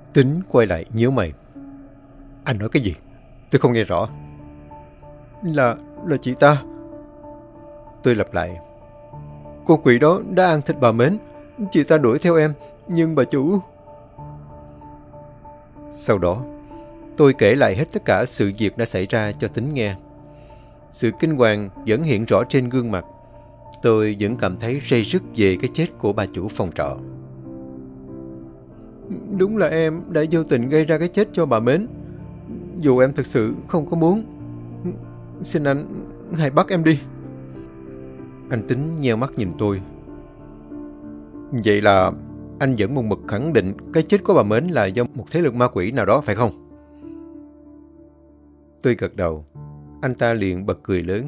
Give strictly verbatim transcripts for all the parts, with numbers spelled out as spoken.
Tính quay lại nhíu mày. Anh nói cái gì? Tôi không nghe rõ. Là, là chị ta. Tôi lặp lại. Cô quỷ đó đã ăn thịt bà Mến. Chị ta đuổi theo em, nhưng bà chủ... Sau đó, tôi kể lại hết tất cả sự việc đã xảy ra cho Tính nghe. Sự kinh hoàng vẫn hiện rõ trên gương mặt. Tôi vẫn cảm thấy ray rứt về cái chết của bà chủ phòng trọ. Đúng là em đã vô tình gây ra cái chết cho bà Mến. Dù em thực sự không có muốn. Xin anh hãy bắt em đi. Anh Tính nheo mắt nhìn tôi. Vậy là anh vẫn một mực khẳng định cái chết của bà Mến là do một thế lực ma quỷ nào đó phải không? Tôi gật đầu. Anh ta liền bật cười lớn.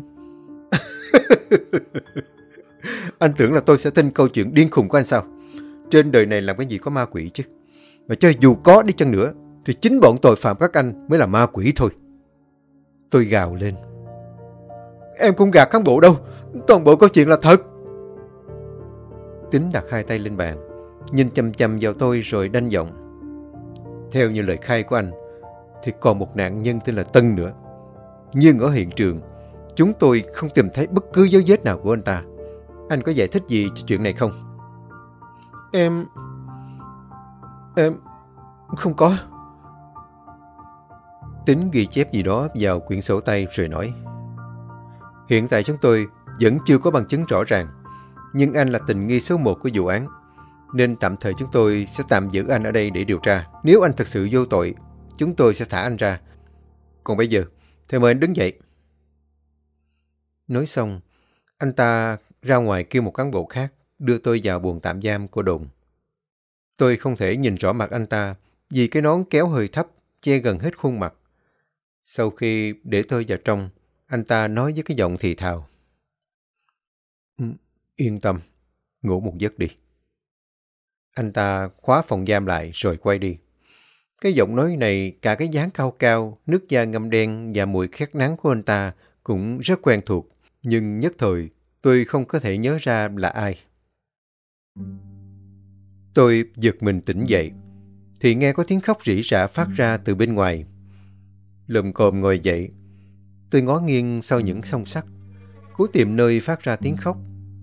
Anh tưởng là tôi sẽ tin câu chuyện điên khùng của anh sao? Trên đời này làm cái gì có ma quỷ chứ? Mà cho dù có đi chăng nữa thì chính bọn tội phạm các anh mới là ma quỷ thôi. Tôi gào lên. Em không gạt cán bộ đâu. Toàn bộ câu chuyện là thật. Tính đặt hai tay lên bàn, nhìn chằm chằm vào tôi rồi đanh giọng. Theo như lời khai của anh thì còn một nạn nhân tên là Tân nữa. Nhưng ở hiện trường chúng tôi không tìm thấy bất cứ dấu vết nào của anh ta. Anh có giải thích gì cho chuyện này không? Em... Em... Không có. Tính ghi chép gì đó vào quyển sổ tay rồi nói. Hiện tại chúng tôi vẫn chưa có bằng chứng rõ ràng, nhưng anh là tình nghi số một của vụ án, nên tạm thời chúng tôi sẽ tạm giữ anh ở đây để điều tra. Nếu anh thật sự vô tội, chúng tôi sẽ thả anh ra. Còn bây giờ thì mời anh đứng dậy. Nói xong, anh ta ra ngoài kêu một cán bộ khác đưa tôi vào buồng tạm giam của đồn. Tôi không thể nhìn rõ mặt anh ta vì cái nón kéo hơi thấp, che gần hết khuôn mặt. Sau khi để tôi vào trong, anh ta nói với cái giọng thì thào. Yên tâm, ngủ một giấc đi. Anh ta khóa phòng giam lại rồi quay đi. Cái giọng nói này, cả cái dáng cao cao, nước da ngăm đen và mùi khét nắng của anh ta cũng rất quen thuộc. Nhưng nhất thời, tôi không có thể nhớ ra là ai. Tôi giật mình tỉnh dậy, thì nghe có tiếng khóc rỉ rả phát ra từ bên ngoài. Lồm cồm ngồi dậy, tôi ngó nghiêng sau những song sắt, cố tìm nơi phát ra tiếng khóc.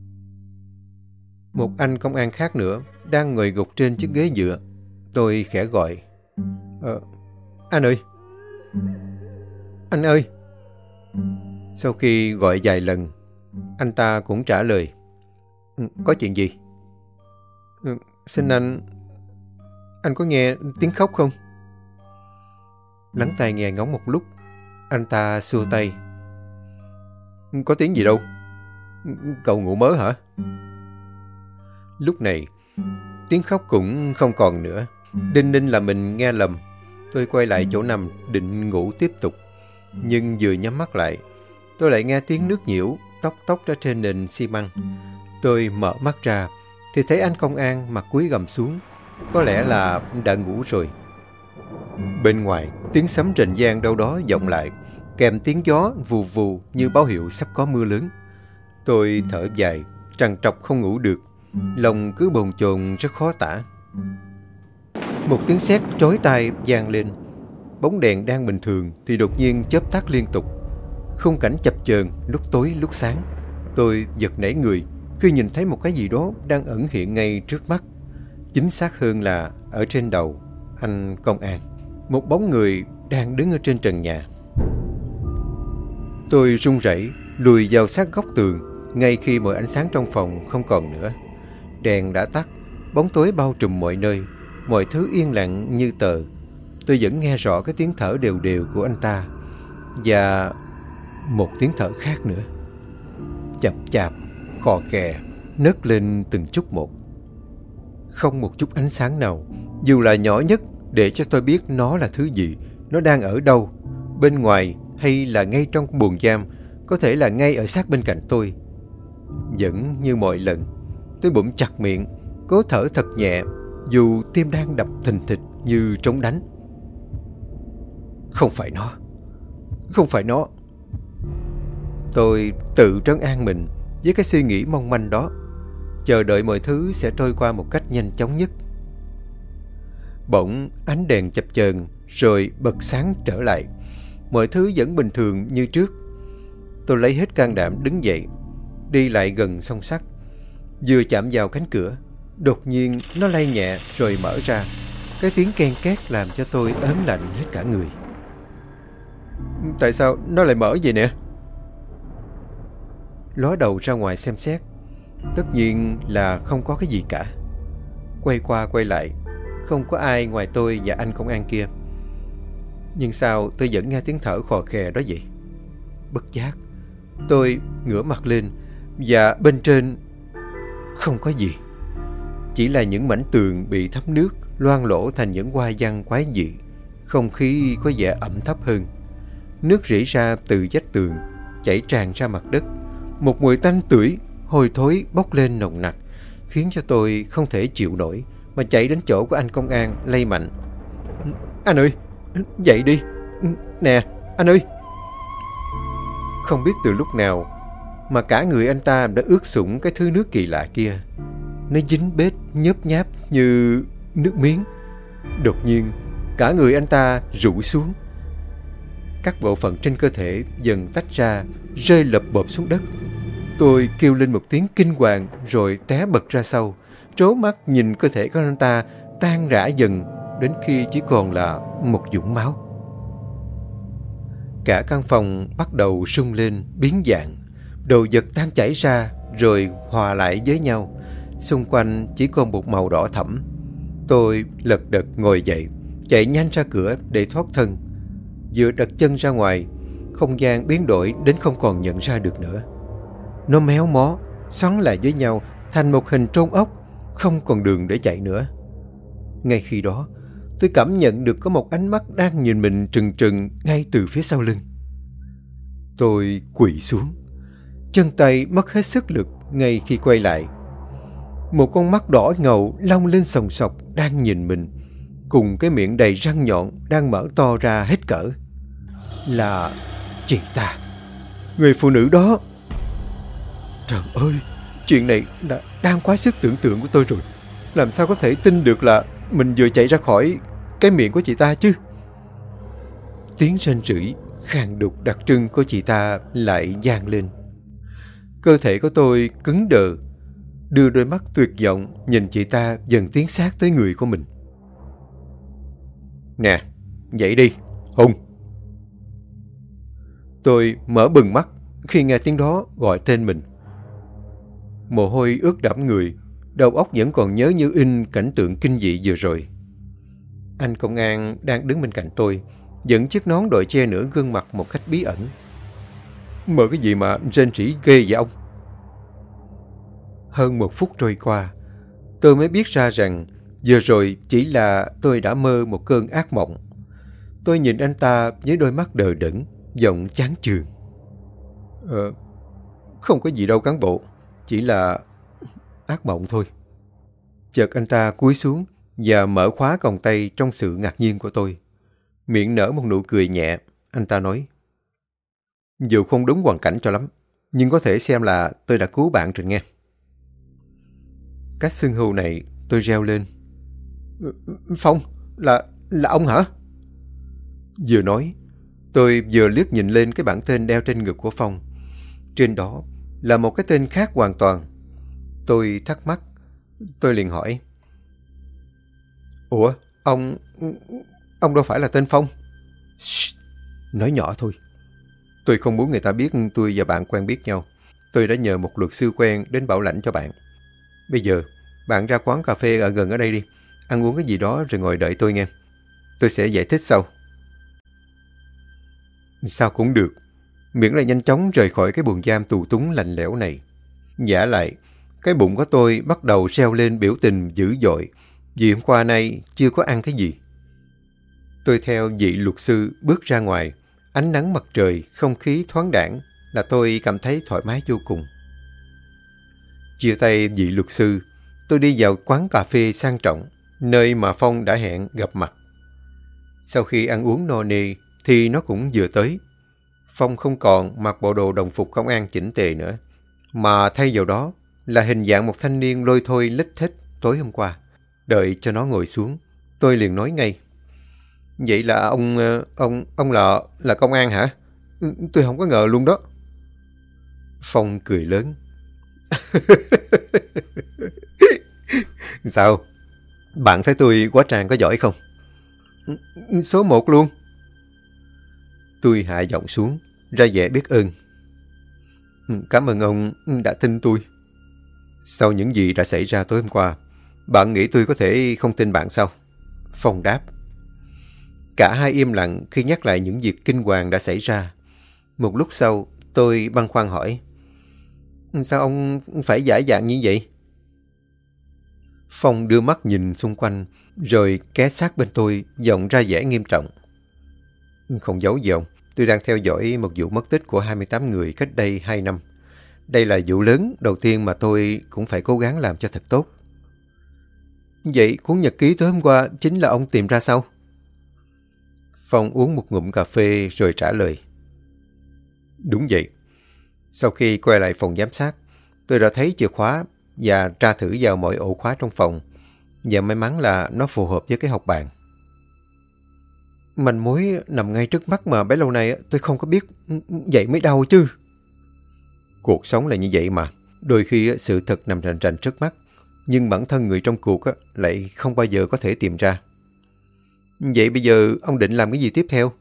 Một anh công an khác nữa đang ngồi gục trên chiếc ghế dựa. Tôi khẽ gọi. Ờ, anh ơi! Anh ơi! Sau khi gọi vài lần, anh ta cũng trả lời. Có chuyện gì? Xin anh... Anh có nghe tiếng khóc không? Lắng tai nghe ngóng một lúc, anh ta xua tay. Có tiếng gì đâu. Cậu ngủ mớ hả? Lúc này, tiếng khóc cũng không còn nữa. Đinh ninh là mình nghe lầm. Tôi quay lại chỗ nằm định ngủ tiếp tục. Nhưng vừa nhắm mắt lại, tôi lại nghe tiếng nước nhiễu tóc tóc ra trên nền xi măng. Tôi mở mắt ra thì thấy anh công an mặt cúi gằm xuống. Có lẽ là đã ngủ rồi. Bên ngoài, tiếng sấm rền vang đâu đó vọng lại, kèm tiếng gió vù vù như báo hiệu sắp có mưa lớn. Tôi thở dài, trằn trọc không ngủ được. Lòng cứ bồn chồn rất khó tả. Một tiếng sét chói tai vang lên. Bóng đèn đang bình thường thì đột nhiên chớp tắt liên tục. Khung cảnh chập chờn, lúc tối lúc sáng. Tôi giật nảy người khi nhìn thấy một cái gì đó đang ẩn hiện ngay trước mắt. Chính xác hơn là ở trên đầu anh công an. Một bóng người đang đứng ở trên trần nhà. Tôi run rẩy lùi vào sát góc tường ngay khi mọi ánh sáng trong phòng không còn nữa. Đèn đã tắt, bóng tối bao trùm mọi nơi, mọi thứ yên lặng như tờ. Tôi vẫn nghe rõ cái tiếng thở đều đều của anh ta và một tiếng thở khác nữa, chậm chạp, khò khè, nấc lên từng chút một. Không một chút ánh sáng nào, dù là nhỏ nhất, để cho tôi biết nó là thứ gì, nó đang ở đâu, bên ngoài hay là ngay trong buồng giam, có thể là ngay ở sát bên cạnh tôi. Vẫn như mọi lần, tôi bụng chặt miệng, cố thở thật nhẹ, dù tim đang đập thình thịch như trống đánh. Không phải nó, không phải nó. Tôi tự trấn an mình với cái suy nghĩ mong manh đó, chờ đợi mọi thứ sẽ trôi qua một cách nhanh chóng nhất. Bỗng ánh đèn chập chờn rồi bật sáng trở lại. Mọi thứ vẫn bình thường như trước. Tôi lấy hết can đảm đứng dậy, đi lại gần song sắt. Vừa chạm vào cánh cửa, đột nhiên nó lay nhẹ rồi mở ra. Cái tiếng ken két làm cho tôi ớn lạnh hết cả người. Tại sao nó lại mở vậy nè? Ló đầu ra ngoài xem xét. Tất nhiên là không có cái gì cả. Quay qua quay lại, không có ai ngoài tôi và anh công an kia. Nhưng sao tôi vẫn nghe tiếng thở khò khè đó vậy? Bất giác, tôi ngửa mặt lên và bên trên không có gì. Chỉ là những mảnh tường bị thấm nước loang lỗ thành những hoa văn quái dị. Không khí có vẻ ẩm thấp hơn. Nước rỉ ra từ vách tường, chảy tràn ra mặt đất. Một mùi tanh tưởi, hôi thối bốc lên nồng nặc, khiến cho tôi không thể chịu nổi, mà chạy đến chỗ của anh công an lay mạnh. Anh ơi, dậy đi. Nè, anh ơi. Không biết từ lúc nào mà cả người anh ta đã ướt sũng cái thứ nước kỳ lạ kia. Nó dính bết nhớp nháp như nước miếng. Đột nhiên, cả người anh ta rũ xuống. Các bộ phận trên cơ thể dần tách ra, rơi lập bộp xuống đất. Tôi kêu lên một tiếng kinh hoàng rồi té bật ra sau, trố mắt nhìn cơ thể của anh ta tan rã dần đến khi chỉ còn là một vũng máu. Cả căn phòng bắt đầu rung lên biến dạng, đồ vật tan chảy ra rồi hòa lại với nhau. Xung quanh chỉ còn một màu đỏ thẫm. Tôi lật đật ngồi dậy, chạy nhanh ra cửa để thoát thân. Vừa đặt chân ra ngoài, không gian biến đổi đến không còn nhận ra được nữa. Nó méo mó, xoắn lại với nhau thành một hình trôn ốc, không còn đường để chạy nữa. Ngay khi đó, tôi cảm nhận được có một ánh mắt đang nhìn mình trừng trừng ngay từ phía sau lưng. Tôi quỳ xuống, chân tay mất hết sức lực ngay khi quay lại. Một con mắt đỏ ngầu long lên sòng sọc đang nhìn mình, cùng cái miệng đầy răng nhọn đang mở to ra hết cỡ. Là chị ta, người phụ nữ đó. Trời ơi, chuyện này đã đang quá sức tưởng tượng của tôi rồi. Làm sao có thể tin được là mình vừa chạy ra khỏi cái miệng của chị ta chứ? Tiếng rên rỉ khàn đục đặc trưng của chị ta lại vang lên. Cơ thể của tôi cứng đờ, đưa đôi mắt tuyệt vọng nhìn chị ta dần tiến sát tới người của mình. Nè, dậy đi, Hùng. Tôi mở bừng mắt khi nghe tiếng đó gọi tên mình. Mồ hôi ướt đẫm người, đầu óc vẫn còn nhớ như in cảnh tượng kinh dị vừa rồi. Anh công an đang đứng bên cạnh tôi, dẫn chiếc nón đội che nửa gương mặt một cách bí ẩn. Mở cái gì mà rên rỉ ghê vậy ông? Hơn một phút trôi qua, tôi mới biết ra rằng vừa rồi chỉ là tôi đã mơ một cơn ác mộng. Tôi nhìn anh ta với đôi mắt đờ đẫn, giọng chán chường. Ờ, không có gì đâu cán bộ, chỉ là ác mộng thôi. Chợt anh ta cúi xuống và mở khóa còng tay trong sự ngạc nhiên của tôi. Miệng nở một nụ cười nhẹ, anh ta nói: Dù không đúng hoàn cảnh cho lắm, nhưng có thể xem là tôi đã cứu bạn rồi nghe. Cách xưng hô này tôi reo lên: Phong, là, là ông hả? Vừa nói, tôi vừa liếc nhìn lên cái bảng tên đeo trên ngực của Phong. Trên đó là một cái tên khác hoàn toàn. Tôi thắc mắc, tôi liền hỏi: Ủa, ông... ông đâu phải là tên Phong? Shh, nói nhỏ thôi. Tôi không muốn người ta biết tôi và bạn quen biết nhau. Tôi đã nhờ một luật sư quen đến bảo lãnh cho bạn. Bây giờ, bạn ra quán cà phê ở gần ở đây đi. Ăn uống cái gì đó rồi ngồi đợi tôi nghe. Tôi sẽ giải thích sau. Sao cũng được. Miễn là nhanh chóng rời khỏi cái buồng giam tù túng lạnh lẽo này. Vả lại, cái bụng của tôi bắt đầu reo lên biểu tình dữ dội vì hôm qua nay chưa có ăn cái gì. Tôi theo vị luật sư bước ra ngoài. Ánh nắng mặt trời, không khí thoáng đãng là tôi cảm thấy thoải mái vô cùng. Chia tay vị luật sư, tôi đi vào quán cà phê sang trọng, nơi mà Phong đã hẹn gặp mặt. Sau khi ăn uống no nê thì nó cũng vừa tới. Phong không còn mặc bộ đồ đồng phục công an chỉnh tề nữa, mà thay vào đó là hình dạng một thanh niên lôi thôi lếch thếch tối hôm qua. Đợi cho nó ngồi xuống, Tôi liền nói ngay. Vậy là ông, ông, ông là, là công an hả? Tôi không có ngờ luôn đó. Phong cười lớn. Sao? Bạn thấy tôi hóa trang có giỏi không? Số một luôn. Tôi hạ giọng xuống, ra vẻ biết ơn. Cảm ơn ông đã tin tôi. Sau những gì đã xảy ra tối hôm qua, bạn nghĩ tôi có thể không tin bạn sao? Phong đáp. Cả hai im lặng khi nhắc lại những việc kinh hoàng đã xảy ra. Một lúc sau, tôi băn khoăn hỏi. Sao ông phải giả dạng như vậy? Phong đưa mắt nhìn xung quanh, rồi ghé sát bên tôi, giọng ra vẻ nghiêm trọng. Không giấu gì ông, tôi đang theo dõi một vụ mất tích của hai mươi tám người cách đây hai năm. Đây là vụ lớn đầu tiên mà tôi cũng phải cố gắng làm cho thật tốt. Vậy cuốn nhật ký tối hôm qua chính là ông tìm ra sao? Phong uống một ngụm cà phê rồi trả lời. Đúng vậy. Sau khi quay lại phòng giám sát, tôi đã thấy chìa khóa và tra thử vào mọi ổ khóa trong phòng. Và may mắn là nó phù hợp với cái học bàn. Manh mối nằm ngay trước mắt mà bấy lâu nay tôi không có biết, vậy mới đau chứ. Cuộc sống là như vậy mà. Đôi khi sự thật nằm rành rành trước mắt, nhưng bản thân người trong cuộc lại không bao giờ có thể tìm ra. Vậy bây giờ ông định làm cái gì tiếp theo?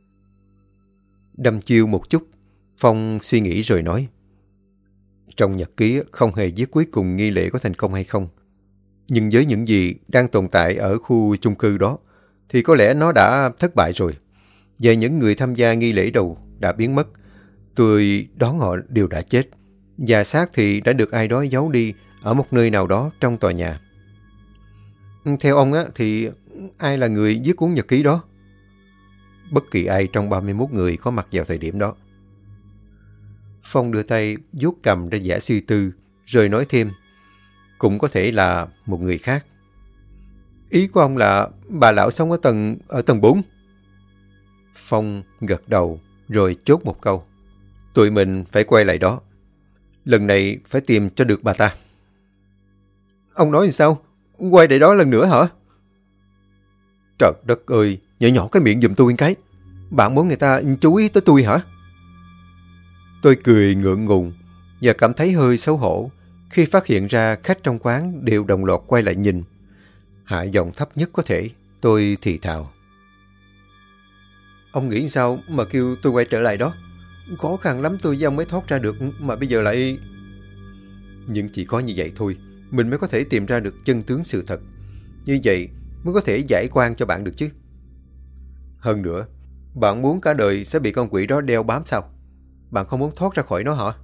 Đâm chiêu một chút, Phong suy nghĩ rồi nói. Trong nhật ký không hề viết cuối cùng nghi lễ có thành công hay không. Nhưng với những gì đang tồn tại ở khu chung cư đó, thì có lẽ nó đã thất bại rồi. Và những người tham gia nghi lễ đầu đã biến mất. Tôi đoán họ đều đã chết. Và xác thì đã được ai đó giấu đi ở một nơi nào đó trong tòa nhà. Theo ông á, thì ai là người viết cuốn nhật ký đó? Bất kỳ ai trong ba mươi mốt người có mặt vào thời điểm đó. Phong đưa tay vuốt cầm ra vẻ suy tư, rồi nói thêm. Cũng có thể là một người khác. Ý của ông là bà lão sống ở tầng ở tầng bốn? Phong gật đầu, rồi chốt một câu. Tụi mình phải quay lại đó. Lần này phải tìm cho được bà ta. Ông nói làm sao? Quay lại đó lần nữa hả? Trời đất ơi, nhỏ nhỏ cái miệng giùm tôi cái. Bạn muốn người ta chú ý tới tôi hả? Tôi cười ngượng ngùng và cảm thấy hơi xấu hổ khi phát hiện ra khách trong quán đều đồng loạt quay lại nhìn. Hạ giọng thấp nhất có thể, tôi thì thào. Ông nghĩ sao mà kêu tôi quay trở lại đó? Khó khăn lắm tôi với ông mới thoát ra được, mà bây giờ lại... Nhưng chỉ có như vậy thôi, mình mới có thể tìm ra được chân tướng sự thật. Như vậy mới có thể giải oan cho bạn được chứ. Hơn nữa, bạn muốn cả đời sẽ bị con quỷ đó đeo bám sao? Bạn không muốn thoát ra khỏi nó hả?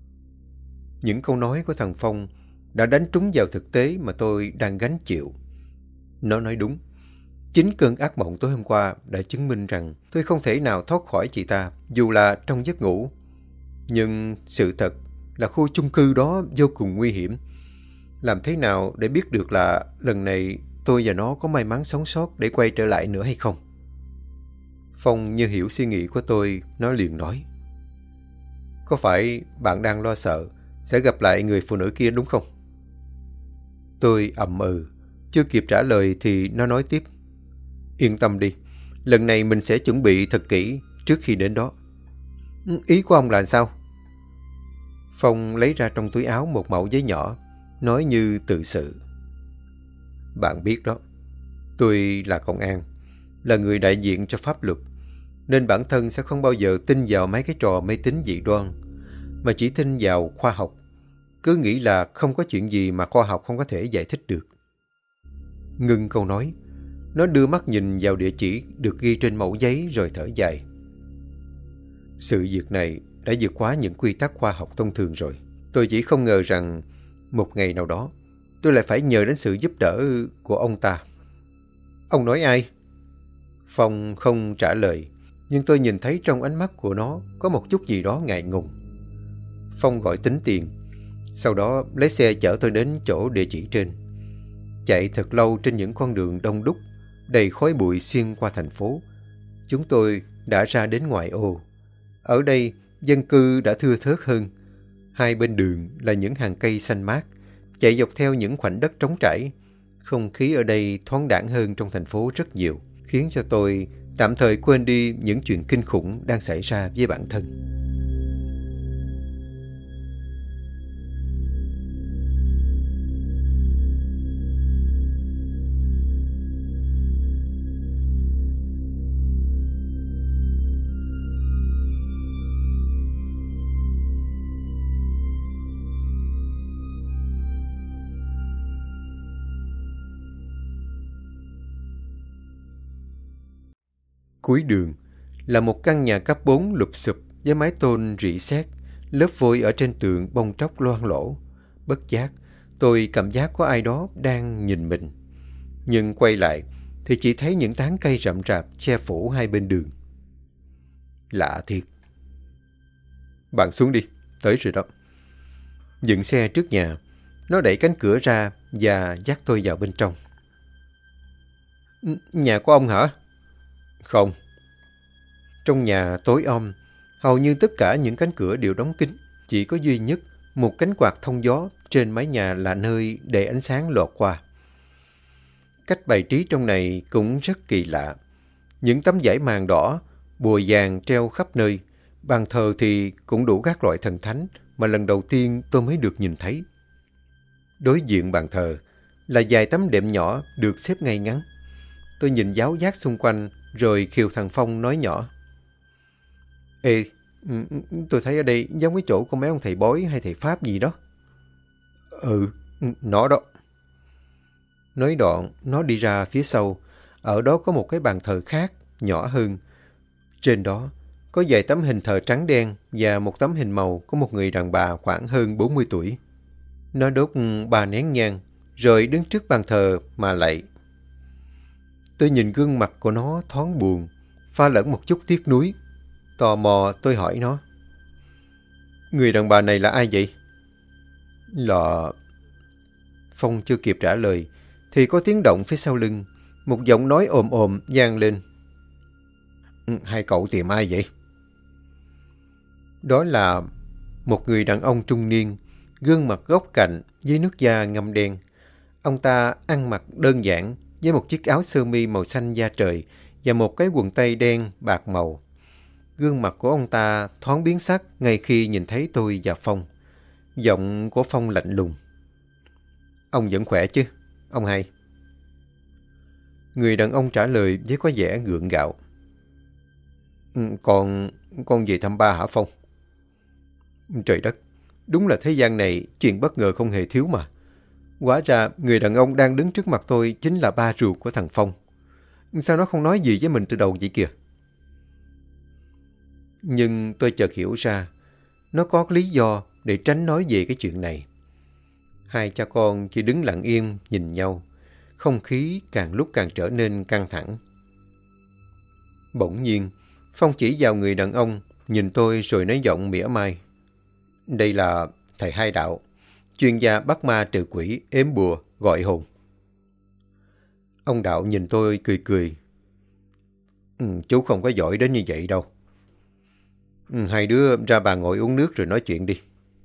Những câu nói của thằng Phong đã đánh trúng vào thực tế mà tôi đang gánh chịu. Nó nói đúng. Chính cơn ác mộng tối hôm qua đã chứng minh rằng tôi không thể nào thoát khỏi chị ta, dù là trong giấc ngủ. Nhưng sự thật là khu chung cư đó vô cùng nguy hiểm. Làm thế nào để biết được là lần này tôi và nó có may mắn sống sót để quay trở lại nữa hay không? Phong như hiểu suy nghĩ của tôi, nó liền nói. Có phải bạn đang lo sợ sẽ gặp lại người phụ nữ kia đúng không? Tôi ậm ừ. Chưa kịp trả lời thì nó nói tiếp. Yên tâm đi, lần này mình sẽ chuẩn bị thật kỹ trước khi đến đó. Ý của ông là sao? Phong lấy ra trong túi áo một mẩu giấy nhỏ, nói như tự sự. Bạn biết đó, tôi là công an, là người đại diện cho pháp luật, nên bản thân sẽ không bao giờ tin vào mấy cái trò mê tín dị đoan, mà chỉ tin vào khoa học. Cứ nghĩ là không có chuyện gì mà khoa học không có thể giải thích được. Ngưng câu nói, nó đưa mắt nhìn vào địa chỉ được ghi trên mẩu giấy rồi thở dài. Sự việc này đã vượt quá những quy tắc khoa học thông thường rồi. Tôi chỉ không ngờ rằng một ngày nào đó tôi lại phải nhờ đến sự giúp đỡ của ông ta. Ông nói ai? Phong không trả lời, nhưng tôi nhìn thấy trong ánh mắt của nó có một chút gì đó ngại ngùng. Phong gọi tính tiền, sau đó lấy xe chở tôi đến chỗ địa chỉ trên. Chạy thật lâu trên những con đường đông đúc, đầy khói bụi xuyên qua thành phố. Chúng tôi đã ra đến ngoại ô. Ở đây, dân cư đã thưa thớt hơn. Hai bên đường là những hàng cây xanh mát, chạy dọc theo những khoảnh đất trống trải. Không khí ở đây thoáng đãng hơn trong thành phố rất nhiều, khiến cho tôi tạm thời quên đi những chuyện kinh khủng đang xảy ra với bản thân. Cuối đường là một căn nhà cấp bốn lụp xụp với mái tôn rỉ sét, lớp vôi ở trên tường bong tróc loang lổ. Bất giác, tôi cảm giác có ai đó đang nhìn mình. Nhưng quay lại thì chỉ thấy những tán cây rậm rạp che phủ hai bên đường. Lạ thiệt. Bạn xuống đi, tới rồi đó. Dừng xe trước nhà, nó đẩy cánh cửa ra và dắt tôi vào bên trong. Nhà của ông hả? Không. Trong nhà tối om, hầu như tất cả những cánh cửa đều đóng kín. Chỉ có duy nhất một cánh quạt thông gió trên mái nhà là nơi để ánh sáng lọt qua. Cách bày trí trong này cũng rất kỳ lạ. Những tấm vải màn đỏ, bùa vàng treo khắp nơi. Bàn thờ thì cũng đủ các loại thần thánh mà lần đầu tiên tôi mới được nhìn thấy. Đối diện bàn thờ là vài tấm đệm nhỏ được xếp ngay ngắn. Tôi nhìn giáo giác xung quanh rồi khiêu thằng Phong nói nhỏ. Ê, tôi thấy ở đây giống cái chỗ của mấy ông thầy bói hay thầy Pháp gì đó. Ừ, nó đó. Nói đoạn, nó đi ra phía sau. Ở đó có một cái bàn thờ khác, nhỏ hơn. Trên đó có vài tấm hình thờ trắng đen và một tấm hình màu của một người đàn bà khoảng hơn bốn mươi tuổi. Nó đốt ba nén nhang, rồi đứng trước bàn thờ mà lạy. Tôi nhìn gương mặt của nó thoáng buồn, pha lẫn một chút tiếc nuối. Tò mò tôi hỏi nó. Người đàn bà này là ai vậy? Là... Phong chưa kịp trả lời, thì có tiếng động phía sau lưng. Một giọng nói ồm ồm vang lên. Hai cậu tìm ai vậy? Đó là một người đàn ông trung niên, gương mặt góc cạnh với nước da ngăm đen. Ông ta ăn mặc đơn giản với một chiếc áo sơ mi màu xanh da trời và một cái quần tây đen bạc màu. Gương mặt của ông ta thoáng biến sắc ngay khi nhìn thấy tôi và Phong. Giọng của Phong lạnh lùng. Ông vẫn khỏe chứ, ông hai? Người đàn ông trả lời với có vẻ gượng gạo. Con, con về thăm ba hả Phong? Trời đất, đúng là thế gian này chuyện bất ngờ không hề thiếu mà. Hóa ra người đàn ông đang đứng trước mặt tôi chính là ba ruột của thằng Phong. Sao nó không nói gì với mình từ đầu vậy kìa? Nhưng tôi chợt hiểu ra, nó có lý do để tránh nói về cái chuyện này. Hai cha con chỉ đứng lặng yên nhìn nhau, không khí càng lúc càng trở nên căng thẳng. Bỗng nhiên, Phong chỉ vào người đàn ông, nhìn tôi rồi nói giọng mỉa mai. Đây là thầy Hai Đạo, chuyên gia bắt ma trừ quỷ, ếm bùa, gọi hồn. Ông Đạo nhìn tôi cười cười. Ừ, chú không có giỏi đến như vậy đâu. Ừ, hai đứa ra bàn ngồi uống nước rồi nói chuyện đi.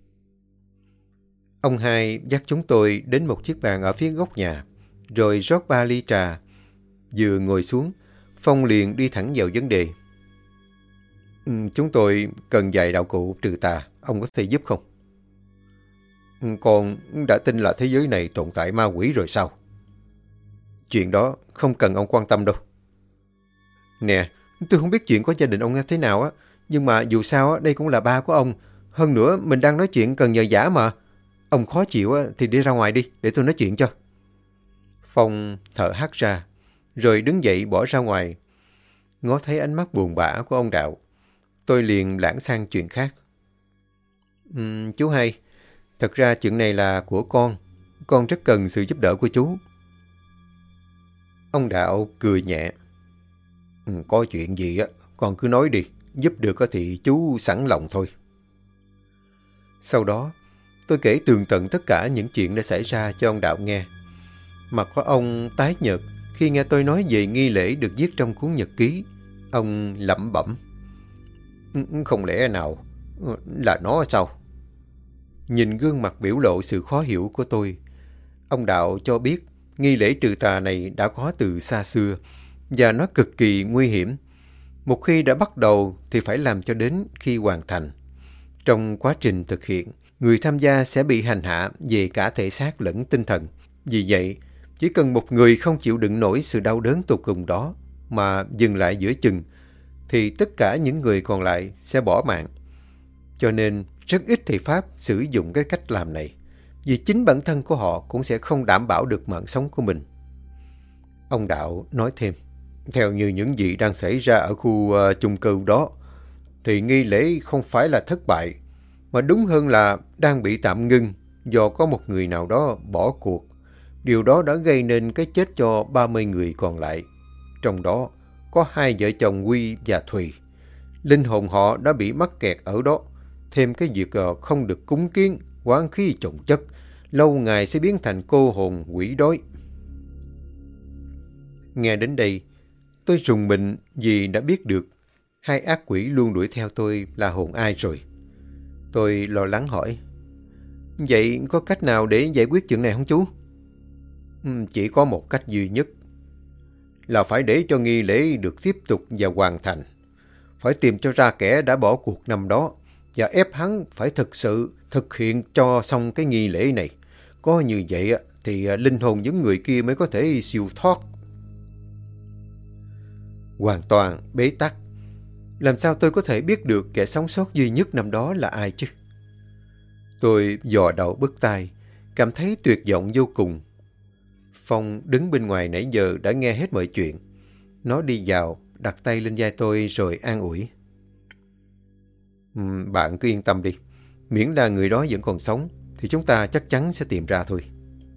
Ông Hai dắt chúng tôi đến một chiếc bàn ở phía góc nhà, rồi rót ba ly trà. Vừa ngồi xuống, Phong liền đi thẳng vào vấn đề. Ừ, chúng tôi cần vài đạo cụ trừ tà, ông có thể giúp không? Ừ, con đã tin là thế giới này tồn tại ma quỷ rồi sao? Chuyện đó không cần ông quan tâm đâu. Nè, tôi không biết chuyện của gia đình ông thế nào á, nhưng mà dù sao á, đây cũng là ba của ông. Hơn nữa, mình đang nói chuyện cần nhờ vả mà. Ông khó chịu á, thì đi ra ngoài đi, để tôi nói chuyện cho. Phong thở hắt ra, rồi đứng dậy bỏ ra ngoài. Ngó thấy ánh mắt buồn bã của ông Đạo, tôi liền lảng sang chuyện khác. Uhm, chú Hai, thật ra chuyện này là của con. Con rất cần sự giúp đỡ của chú. Ông Đạo cười nhẹ. Ừ, có chuyện gì á, con cứ nói đi. Giúp được thì chú sẵn lòng thôi. Sau đó, tôi kể tường tận tất cả những chuyện đã xảy ra cho ông Đạo nghe. Mặt của ông tái nhợt khi nghe tôi nói về nghi lễ được viết trong cuốn nhật ký. Ông lẩm bẩm. Không lẽ nào là nó sao? Nhìn gương mặt biểu lộ sự khó hiểu của tôi, ông Đạo cho biết nghi lễ trừ tà này đã có từ xa xưa và nó cực kỳ nguy hiểm. Một khi đã bắt đầu thì phải làm cho đến khi hoàn thành. Trong quá trình thực hiện, người tham gia sẽ bị hành hạ về cả thể xác lẫn tinh thần. Vì vậy, chỉ cần một người không chịu đựng nổi sự đau đớn tột cùng đó mà dừng lại giữa chừng, thì tất cả những người còn lại sẽ bỏ mạng. Cho nên, rất ít thầy Pháp sử dụng cái cách làm này, vì chính bản thân của họ cũng sẽ không đảm bảo được mạng sống của mình. Ông Đạo nói thêm, theo như những gì đang xảy ra ở khu uh, chung cư đó, thì nghi lễ không phải là thất bại, mà đúng hơn là đang bị tạm ngưng do có một người nào đó bỏ cuộc. Điều đó đã gây nên cái chết cho ba mươi người còn lại. Trong đó có hai vợ chồng Huy và Thùy. Linh hồn họ đã bị mắc kẹt ở đó. Thêm cái việc uh, không được cúng kiến, oán khí chồng chất, lâu ngày sẽ biến thành cô hồn quỷ đói. Nghe đến đây, tôi rùng mình vì đã biết được hai ác quỷ luôn đuổi theo tôi là hồn ai rồi. Tôi lo lắng hỏi, vậy có cách nào để giải quyết chuyện này không chú? Chỉ có một cách duy nhất, là phải để cho nghi lễ được tiếp tục và hoàn thành. Phải tìm cho ra kẻ đã bỏ cuộc năm đó và ép hắn phải thực sự thực hiện cho xong cái nghi lễ này. Có như vậy thì linh hồn những người kia mới có thể siêu thoát. Hoàn toàn bế tắc. Làm sao tôi có thể biết được kẻ sống sót duy nhất năm đó là ai chứ? Tôi dò đầu bứt tai, cảm thấy tuyệt vọng vô cùng. Phong đứng bên ngoài nãy giờ đã nghe hết mọi chuyện. Nó đi vào, đặt tay lên vai tôi rồi an ủi. Uhm, bạn cứ yên tâm đi. Miễn là người đó vẫn còn sống, thì chúng ta chắc chắn sẽ tìm ra thôi.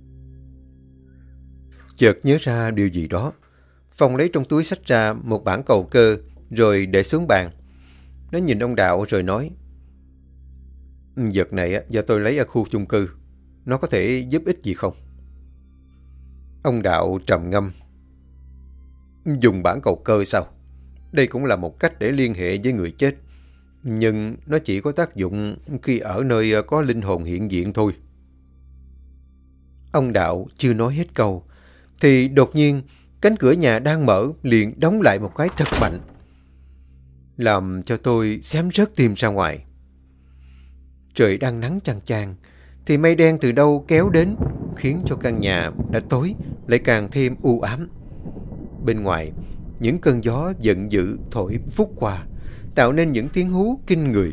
Chợt nhớ ra điều gì đó, Phong lấy trong túi xách ra một bản cầu cơ rồi để xuống bàn. Nó nhìn ông Đạo rồi nói, vật này do tôi lấy ở khu chung cư. Nó có thể giúp ích gì không? Ông Đạo trầm ngâm. Dùng bản cầu cơ sao? Đây cũng là một cách để liên hệ với người chết. Nhưng nó chỉ có tác dụng khi ở nơi có linh hồn hiện diện thôi. Ông Đạo chưa nói hết câu, thì đột nhiên cánh cửa nhà đang mở liền đóng lại một cái thật mạnh, làm cho tôi xém rớt tim ra ngoài. Trời đang nắng chang chang, thì mây đen từ đâu kéo đến, khiến cho căn nhà đã tối lại càng thêm u ám. Bên ngoài, những cơn gió giận dữ thổi vút qua, tạo nên những tiếng hú kinh người.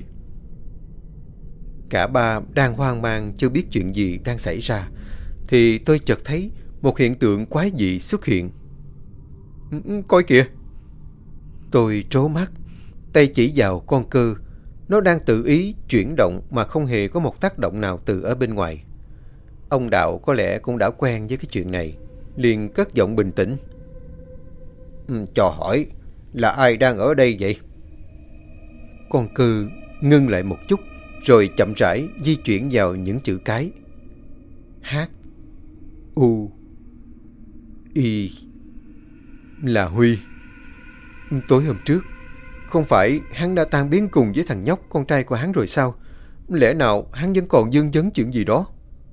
Cả ba đang hoang mang chưa biết chuyện gì đang xảy ra, thì tôi chợt thấy một hiện tượng quái dị xuất hiện. Coi kìa! Tôi trố mắt, tay chỉ vào con cơ. Nó đang tự ý chuyển động mà không hề có một tác động nào từ ở bên ngoài. Ông Đạo có lẽ cũng đã quen với cái chuyện này, liền cất giọng bình tĩnh. Cho hỏi, là ai đang ở đây vậy? Con cư ngưng lại một chút, rồi chậm rãi di chuyển vào những chữ cái. H U Y. Là Huy. Tối hôm trước, không phải hắn đã tan biến cùng với thằng nhóc con trai của hắn rồi sao? Lẽ nào hắn vẫn còn vương vấn chuyện gì đó?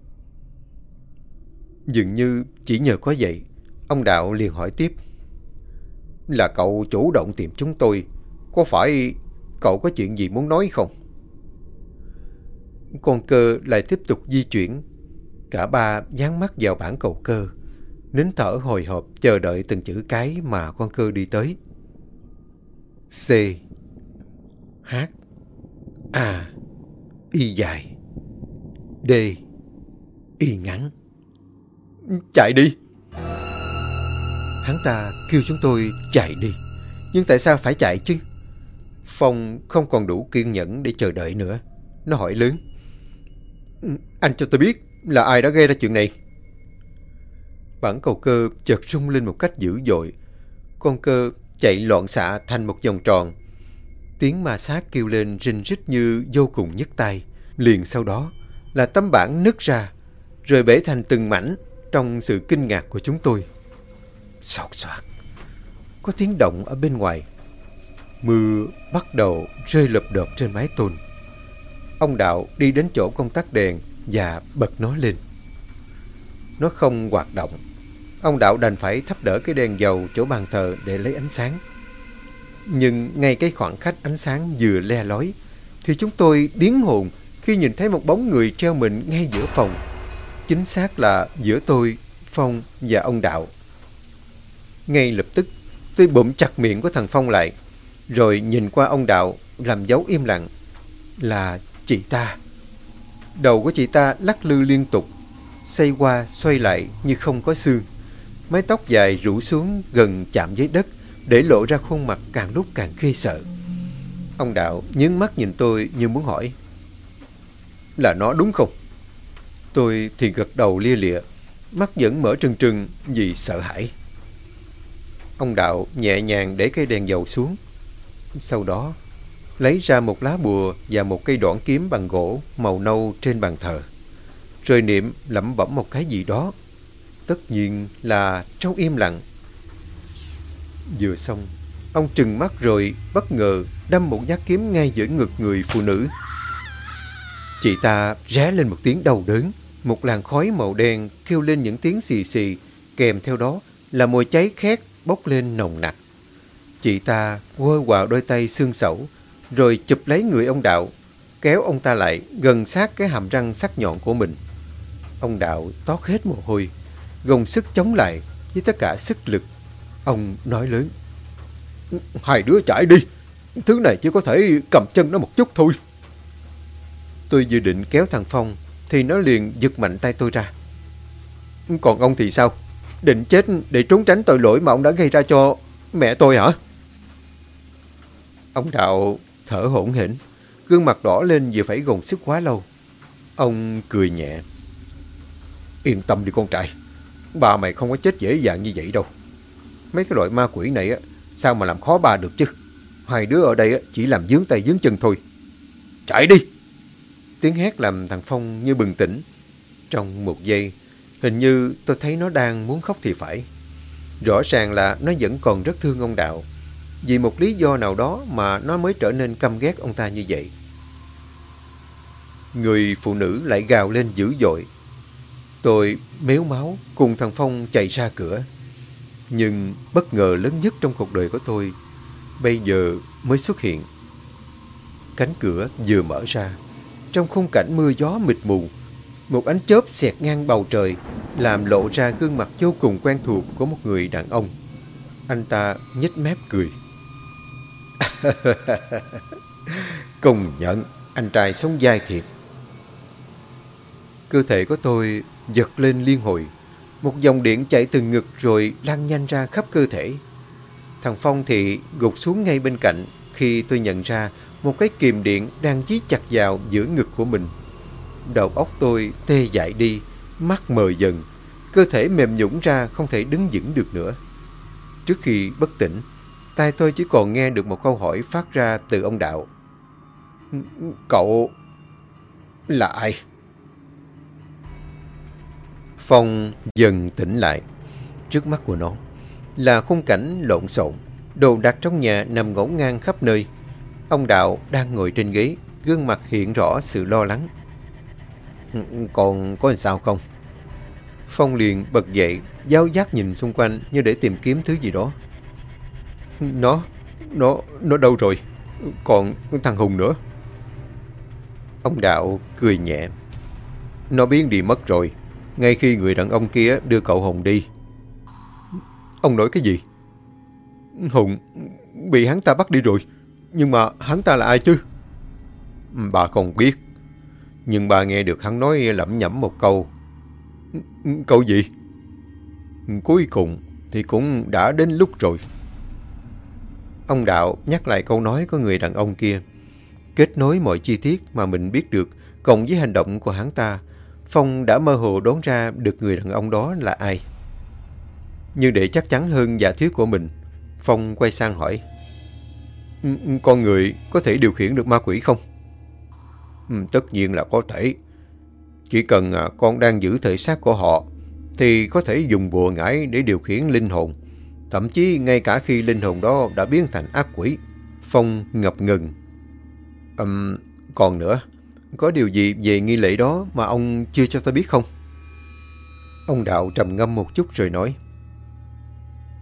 Dường như chỉ nhờ có vậy, ông Đạo liền hỏi tiếp. Là cậu chủ động tìm chúng tôi, có phải cậu có chuyện gì muốn nói không? Con cơ lại tiếp tục di chuyển. Cả ba dán mắt vào bảng cầu cơ, nín thở hồi hộp chờ đợi từng chữ cái mà con cơ đi tới. C H A Y dài, D Y ngắn. Chạy đi! Hắn ta kêu chúng tôi chạy đi. Nhưng tại sao phải chạy chứ? Phong không còn đủ kiên nhẫn để chờ đợi nữa. Nó hỏi lớn. Anh cho tôi biết là ai đã gây ra chuyện này. Bản cầu cơ chợt rung lên một cách dữ dội. Con cơ chạy loạn xạ thành một vòng tròn. Tiếng ma sát kêu lên rinh rít như vô cùng nhức tai. Liền sau đó là tấm bảng nứt ra, rồi bể thành từng mảnh trong sự kinh ngạc của chúng tôi. Xọt xoạt, có tiếng động ở bên ngoài. Mưa bắt đầu rơi lợp đợp trên mái tôn. Ông Đạo đi đến chỗ công tắc đèn và bật nó lên. Nó không hoạt động. Ông Đạo đành phải thắp đỡ cái đèn dầu chỗ bàn thờ để lấy ánh sáng. Nhưng ngay cái khoảng cách ánh sáng vừa le lói thì chúng tôi điếng hồn khi nhìn thấy một bóng người treo mình ngay giữa phòng. Chính xác là giữa tôi, Phong và ông Đạo. Ngay lập tức tôi bụm chặt miệng của thằng Phong lại, rồi nhìn qua ông Đạo làm dấu im lặng. Là chị ta. Đầu của chị ta lắc lư liên tục, xoay qua xoay lại như không có xương. Mái tóc dài rủ xuống gần chạm với đất, để lộ ra khuôn mặt càng lúc càng ghê sợ. Ông Đạo nhướng mắt nhìn tôi như muốn hỏi: Là nó đúng không? Tôi thì gật đầu lia lịa, mắt vẫn mở trừng trừng vì sợ hãi. Ông Đạo nhẹ nhàng để cây đèn dầu xuống. Sau đó lấy ra một lá bùa và một cây đoản kiếm bằng gỗ màu nâu trên bàn thờ, rồi niệm lẩm bẩm một cái gì đó. Tất nhiên là trong im lặng. Vừa xong, ông trừng mắt rồi bất ngờ đâm một nhát kiếm ngay giữa ngực người phụ nữ. Chị ta ré lên một tiếng đau đớn, một làn khói màu đen kêu lên những tiếng xì xì, kèm theo đó là mùi cháy khét bốc lên nồng nặc. Chị ta quơ quào đôi tay xương xẩu, rồi chụp lấy người ông Đạo, kéo ông ta lại gần sát cái hàm răng sắc nhọn của mình. Ông Đạo toát hết mồ hôi, gồng sức chống lại với tất cả sức lực. Ông nói lớn: Hai đứa chạy đi, thứ này chỉ có thể cầm chân nó một chút thôi. Tôi vừa định kéo thằng Phong thì nó liền giật mạnh tay tôi ra. Còn ông thì sao? Định chết để trốn tránh tội lỗi mà ông đã gây ra cho mẹ tôi hả? Ông Đạo thở hổn hển, gương mặt đỏ lên vì phải gồng sức quá lâu. Ông cười nhẹ: Yên tâm đi con trai, ba mày không có chết dễ dàng như vậy đâu. Mấy cái loại ma quỷ này á, sao mà làm khó ba được chứ? Hai đứa ở đây á, chỉ làm vướng tay vướng chân thôi. Chạy đi! Tiếng hét làm thằng Phong như bừng tỉnh. Trong một giây, hình như tôi thấy nó đang muốn khóc thì phải. Rõ ràng là nó vẫn còn rất thương ông Đạo. Vì một lý do nào đó mà nó mới trở nên căm ghét ông ta như vậy. Người phụ nữ lại gào lên dữ dội. Tôi mếu máu cùng thằng Phong chạy ra cửa. Nhưng bất ngờ lớn nhất trong cuộc đời của tôi bây giờ mới xuất hiện. Cánh cửa vừa mở ra, trong khung cảnh mưa gió mịt mù, một ánh chớp xẹt ngang bầu trời, làm lộ ra gương mặt vô cùng quen thuộc của một người đàn ông. Anh ta nhếch mép cười. Công nhận, anh trai sống dai thiệt. Cơ thể của tôi giật lên liên hồi. Một dòng điện chạy từ ngực rồi lan nhanh ra khắp cơ thể. Thằng Phong thì gục xuống ngay bên cạnh khi tôi nhận ra một cái kìm điện đang dí chặt vào giữa ngực của mình. Đầu óc tôi tê dại đi, mắt mờ dần, cơ thể mềm nhũn ra không thể đứng vững được nữa. Trước khi bất tỉnh, tai tôi chỉ còn nghe được một câu hỏi phát ra từ ông Đạo. Cậu là ai? Phong dần tỉnh lại. Trước mắt của nó là khung cảnh lộn xộn, đồ đạc trong nhà nằm ngổn ngang khắp nơi. Ông Đạo đang ngồi trên ghế, gương mặt hiện rõ sự lo lắng. Còn có làm sao không? Phong liền bật dậy, giáo giác nhìn xung quanh như để tìm kiếm thứ gì đó. Nó, nó, nó đâu rồi? Còn thằng Hùng nữa. Ông Đạo cười nhẹ. Nó biến đi mất rồi, ngay khi người đàn ông kia đưa cậu Hùng đi. Ông nói cái gì? Hùng bị hắn ta bắt đi rồi. Nhưng mà hắn ta là ai chứ? Bà không biết. Nhưng bà nghe được hắn nói lẩm nhẩm một câu. Câu gì? Cuối cùng thì cũng đã đến lúc rồi. Ông Đạo nhắc lại câu nói của người đàn ông kia, kết nối mọi chi tiết mà mình biết được cộng với hành động của hắn ta. Phong đã mơ hồ đoán ra được người đàn ông đó là ai. Nhưng để chắc chắn hơn giả thuyết của mình, Phong quay sang hỏi: Con người có thể điều khiển được ma quỷ không? Tất nhiên là có thể. Chỉ cần con đang giữ thể xác của họ thì có thể dùng bùa ngải để điều khiển linh hồn. Thậm chí ngay cả khi linh hồn đó đã biến thành ác quỷ. Phong ngập ngừng. um, Còn nữa, có điều gì về nghi lễ đó mà ông chưa cho tôi biết không? Ông Đạo trầm ngâm một chút rồi nói: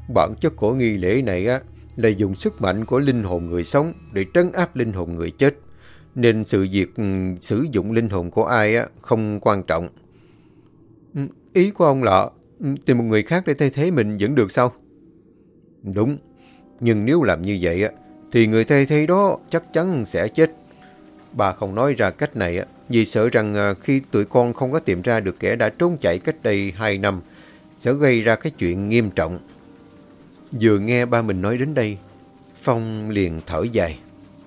Bản chất của nghi lễ này á là dùng sức mạnh của linh hồn người sống để trấn áp linh hồn người chết. Nên sự việc um, sử dụng linh hồn của ai á không quan trọng. Um, ý của ông là um, tìm một người khác để thay thế mình vẫn được sao? Đúng. Nhưng nếu làm như vậy á thì người thay thế đó chắc chắn sẽ chết. Bà không nói ra cách này á vì sợ rằng khi tụi con không có tìm ra được kẻ đã trốn chạy cách đây hai năm sẽ gây ra cái chuyện nghiêm trọng. Vừa nghe ba mình nói đến đây, Phong liền thở dài.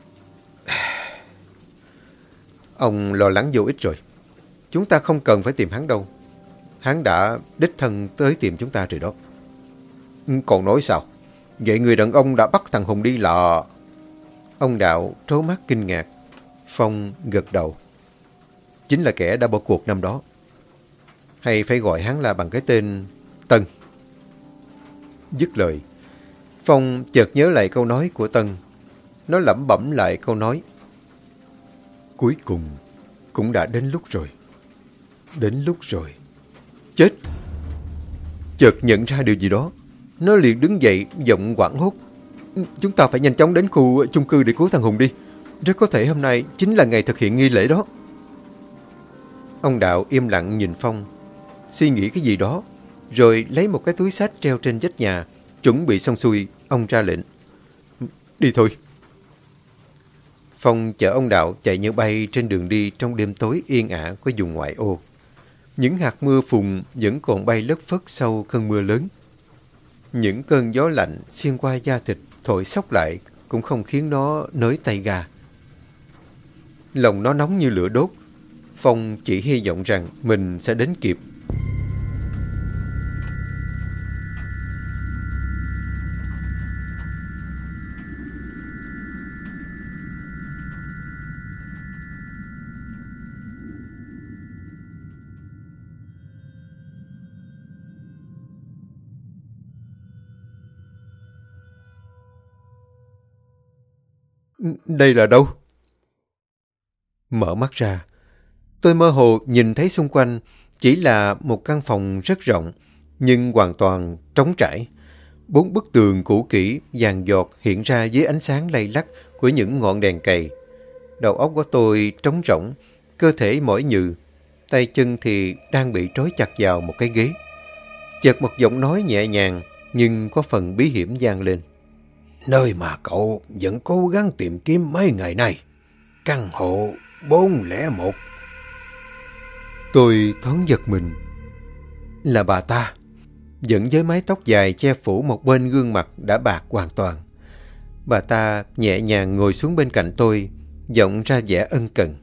Ông lo lắng vô ích rồi. Chúng ta không cần phải tìm hắn đâu. Hắn đã đích thân tới tìm chúng ta rồi đó. Còn nói sao? Vậy người đàn ông đã bắt thằng Hùng đi là... Ông Đạo trố mắt kinh ngạc. Phong gật đầu. Chính là kẻ đã bỏ cuộc năm đó. Hay phải gọi hắn là bằng cái tên Tân. Dứt lời, Phong chợt nhớ lại câu nói của Tân. Nó lẩm bẩm lại câu nói. Cuối cùng cũng đã đến lúc rồi. Đến lúc rồi. Chết! Chợt nhận ra điều gì đó, nó liền đứng dậy giọng hoảng hốt. Chúng ta phải nhanh chóng đến khu chung cư để cứu thằng Hùng đi. Rất có thể hôm nay chính là ngày thực hiện nghi lễ đó. Ông Đạo im lặng nhìn Phong, suy nghĩ cái gì đó, rồi lấy một cái túi xách treo trên vách nhà. Chuẩn bị xong xuôi, ông ra lệnh. Đi thôi. Phong chở ông Đạo chạy như bay trên đường đi trong đêm tối yên ả của vùng ngoại ô. Những hạt mưa phùn vẫn còn bay lất phất sau cơn mưa lớn. Những cơn gió lạnh xuyên qua da thịt thổi xốc lại cũng không khiến nó nới tay ga. Lòng nó nóng như lửa đốt. Phong chỉ hy vọng rằng mình sẽ đến kịp. Đây là đâu? Mở mắt ra, tôi mơ hồ nhìn thấy xung quanh chỉ là một căn phòng rất rộng, nhưng hoàn toàn trống trải. Bốn bức tường cũ kỹ, vàng giọt hiện ra dưới ánh sáng lay lắc của những ngọn đèn cầy. Đầu óc của tôi trống rỗng, cơ thể mỏi nhừ, tay chân thì đang bị trói chặt vào một cái ghế. Chợt một giọng nói nhẹ nhàng nhưng có phần bí hiểm vang lên. Nơi mà cậu vẫn cố gắng tìm kiếm mấy ngày nay. Căn hộ bốn không một. Tôi thoáng giật mình. Là bà ta, vẫn với mái tóc dài che phủ một bên gương mặt đã bạc hoàn toàn. Bà ta nhẹ nhàng ngồi xuống bên cạnh tôi, giọng ra vẻ ân cần.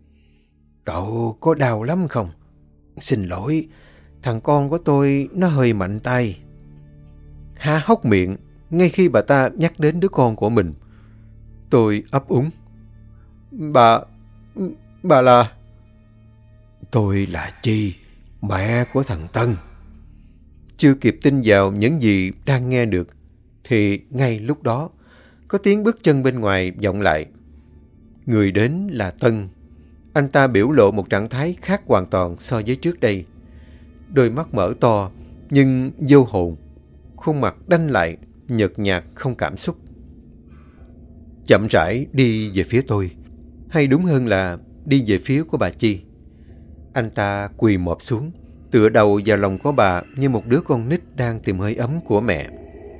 Cậu có đau lắm không? Xin lỗi, thằng con của tôi nó hơi mạnh tay. Há hốc miệng ngay khi bà ta nhắc đến đứa con của mình. Tôi ấp úng. Bà... bà là... Tôi là Chi, mẹ của thằng Tân. Chưa kịp tin vào những gì đang nghe được, thì ngay lúc đó, có tiếng bước chân bên ngoài vọng lại. Người đến là Tân. Anh ta biểu lộ một trạng thái khác hoàn toàn so với trước đây. Đôi mắt mở to, nhưng vô hồn. Khuôn mặt đanh lại, nhợt nhạt không cảm xúc. Chậm rãi đi về phía tôi, hay đúng hơn là đi về phía của bà Chi. Anh ta quỳ mọp xuống, tựa đầu vào lòng của bà như một đứa con nít đang tìm hơi ấm của mẹ.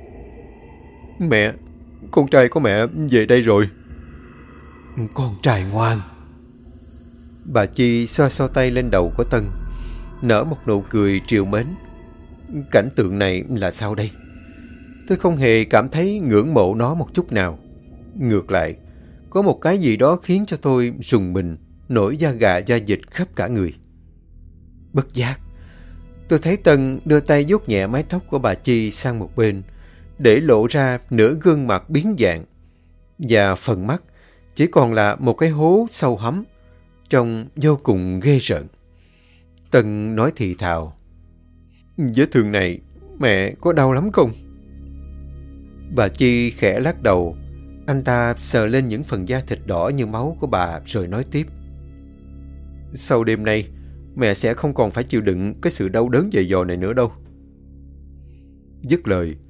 Mẹ, con trai của mẹ về đây rồi. Con trai ngoan. Bà Chi xoa xoa tay lên đầu của Tân, nở một nụ cười trìu mến. Cảnh tượng này là sao đây? Tôi không hề cảm thấy ngưỡng mộ nó một chút nào. Ngược lại, có một cái gì đó khiến cho tôi rùng mình, nổi da gà da vịt khắp cả người. Bất giác, tôi thấy Tân đưa tay vuốt nhẹ mái tóc của bà Chi sang một bên, để lộ ra nửa gương mặt biến dạng, và phần mắt chỉ còn là một cái hố sâu hắm, trông vô cùng ghê rợn. Tân nói thì thào. Vết thương này, mẹ có đau lắm không? Bà Chi khẽ lắc đầu. Anh ta sờ lên những phần da thịt đỏ như máu của bà rồi nói tiếp. Sau đêm nay, mẹ sẽ không còn phải chịu đựng cái sự đau đớn dày dò này nữa đâu. Dứt lời,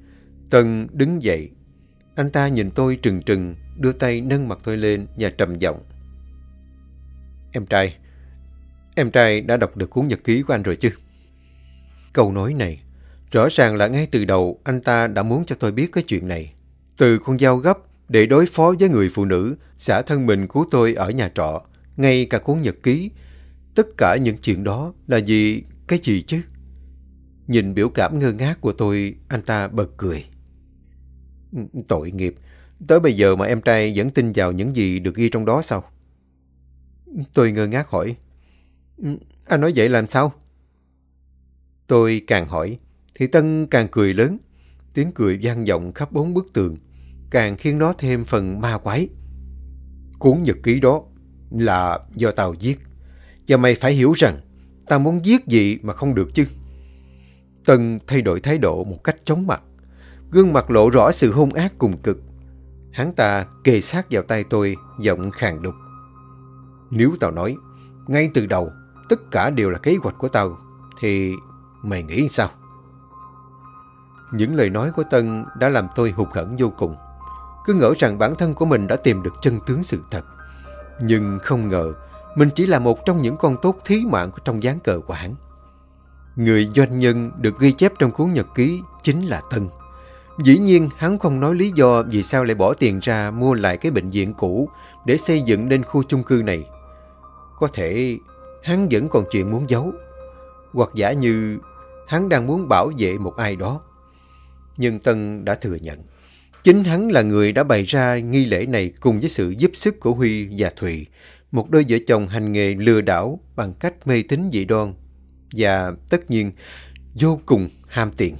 Tân đứng dậy. Anh ta nhìn tôi trừng trừng, đưa tay nâng mặt tôi lên và trầm giọng. Em trai, em trai đã đọc được cuốn nhật ký của anh rồi chứ? Câu nói này, rõ ràng là ngay từ đầu anh ta đã muốn cho tôi biết cái chuyện này. Từ con dao gấp để đối phó với người phụ nữ xả thân mình cứu tôi ở nhà trọ, ngay cả cuốn nhật ký. Tất cả những chuyện đó là vì cái gì chứ? Nhìn biểu cảm ngơ ngác của tôi, anh ta bật cười. Tội nghiệp, tới bây giờ mà em trai vẫn tin vào những gì được ghi trong đó sao? Tôi ngơ ngác hỏi. Anh nói vậy làm sao? Tôi càng hỏi, thì Tân càng cười lớn. Tiếng cười vang vọng khắp bốn bức tường, càng khiến nó thêm phần ma quái. Cuốn nhật ký đó là do tao viết. Và mày phải hiểu rằng, tao muốn viết gì mà không được chứ. Tân thay đổi thái độ một cách chóng mặt. Gương mặt lộ rõ sự hung ác cùng cực. Hắn ta kề sát vào tay tôi, giọng khàn đục. Nếu tao nói, ngay từ đầu, tất cả đều là kế hoạch của tao, thì mày nghĩ sao? Những lời nói của Tân đã làm tôi hụt hẫng vô cùng. Cứ ngỡ rằng bản thân của mình đã tìm được chân tướng sự thật. Nhưng không ngờ, mình chỉ là một trong những con tốt thí mạng trong ván cờ của hắn. Người doanh nhân được ghi chép trong cuốn nhật ký chính là Tân. Dĩ nhiên hắn không nói lý do vì sao lại bỏ tiền ra mua lại cái bệnh viện cũ để xây dựng nên khu chung cư này. Có thể hắn vẫn còn chuyện muốn giấu, hoặc giả như hắn đang muốn bảo vệ một ai đó. Nhưng Tân đã thừa nhận, chính hắn là người đã bày ra nghi lễ này cùng với sự giúp sức của Huy và Thùy, một đôi vợ chồng hành nghề lừa đảo bằng cách mê tín dị đoan và tất nhiên vô cùng ham tiền.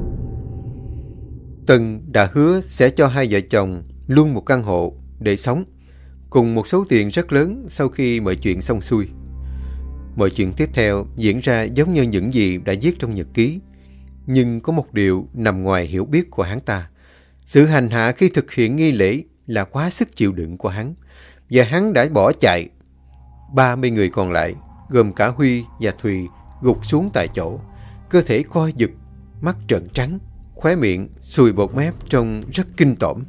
Tân đã hứa sẽ cho hai vợ chồng luôn một căn hộ để sống, cùng một số tiền rất lớn sau khi mọi chuyện xong xuôi. Mọi chuyện tiếp theo diễn ra giống như những gì đã viết trong nhật ký. Nhưng có một điều nằm ngoài hiểu biết của hắn ta. Sự hành hạ khi thực hiện nghi lễ là quá sức chịu đựng của hắn, và hắn đã bỏ chạy. ba mươi người còn lại, gồm cả Huy và Thùy, gục xuống tại chỗ, cơ thể co giật, mắt trợn trắng, khóe miệng sùi bọt mép trông rất kinh tởm.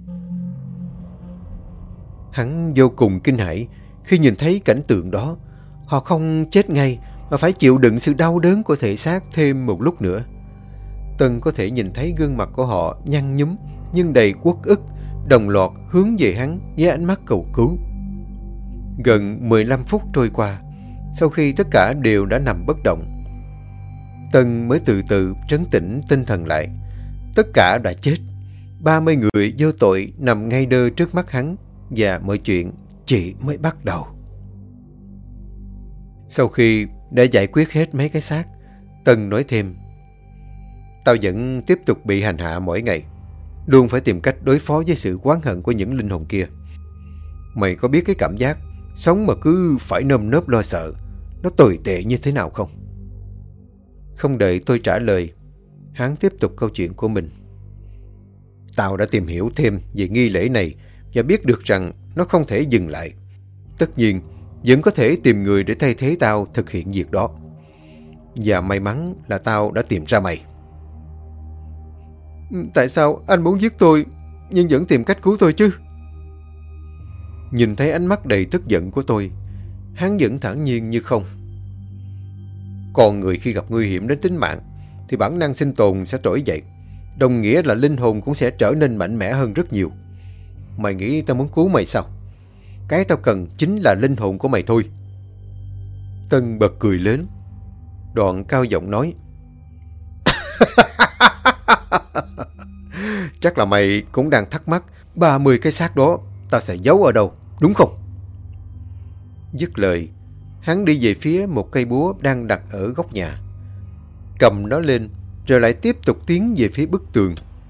Hắn vô cùng kinh hãi khi nhìn thấy cảnh tượng đó. Họ không chết ngay mà phải chịu đựng sự đau đớn của thể xác thêm một lúc nữa. Tân có thể nhìn thấy gương mặt của họ nhăn nhúm nhưng đầy uất ức, đồng loạt hướng về hắn với ánh mắt cầu cứu. Gần mười lăm phút trôi qua, sau khi tất cả đều đã nằm bất động, Tân mới từ từ trấn tĩnh tinh thần lại. Tất cả đã chết. ba mươi người vô tội nằm ngay đơ trước mắt hắn, và mọi chuyện chỉ mới bắt đầu. Sau khi đã giải quyết hết mấy cái xác, Tân nói thêm, tao vẫn tiếp tục bị hành hạ mỗi ngày, luôn phải tìm cách đối phó với sự oán hận của những linh hồn kia. Mày có biết cái cảm giác sống mà cứ phải nơm nớp lo sợ nó tồi tệ như thế nào không? Không đợi tôi trả lời, hắn tiếp tục câu chuyện của mình. Tao đã tìm hiểu thêm về nghi lễ này và biết được rằng nó không thể dừng lại. Tất nhiên, vẫn có thể tìm người để thay thế tao thực hiện việc đó. Và may mắn là tao đã tìm ra mày. Tại sao anh muốn giết tôi nhưng vẫn tìm cách cứu tôi chứ? Nhìn thấy ánh mắt đầy tức giận của tôi, hắn vẫn thản nhiên như không. Con người khi gặp nguy hiểm đến tính mạng thì bản năng sinh tồn sẽ trỗi dậy, đồng nghĩa là linh hồn cũng sẽ trở nên mạnh mẽ hơn rất nhiều. Mày nghĩ tao muốn cứu mày sao? Cái tao cần chính là linh hồn của mày thôi. Tân bật cười lớn, đoạn cao giọng nói. Chắc là mày cũng đang thắc mắc ba mươi cái xác đó tao sẽ giấu ở đâu, đúng không? Dứt lời, hắn đi về phía một cây búa đang đặt ở góc nhà, cầm nó lên rồi lại tiếp tục tiến về phía bức tường.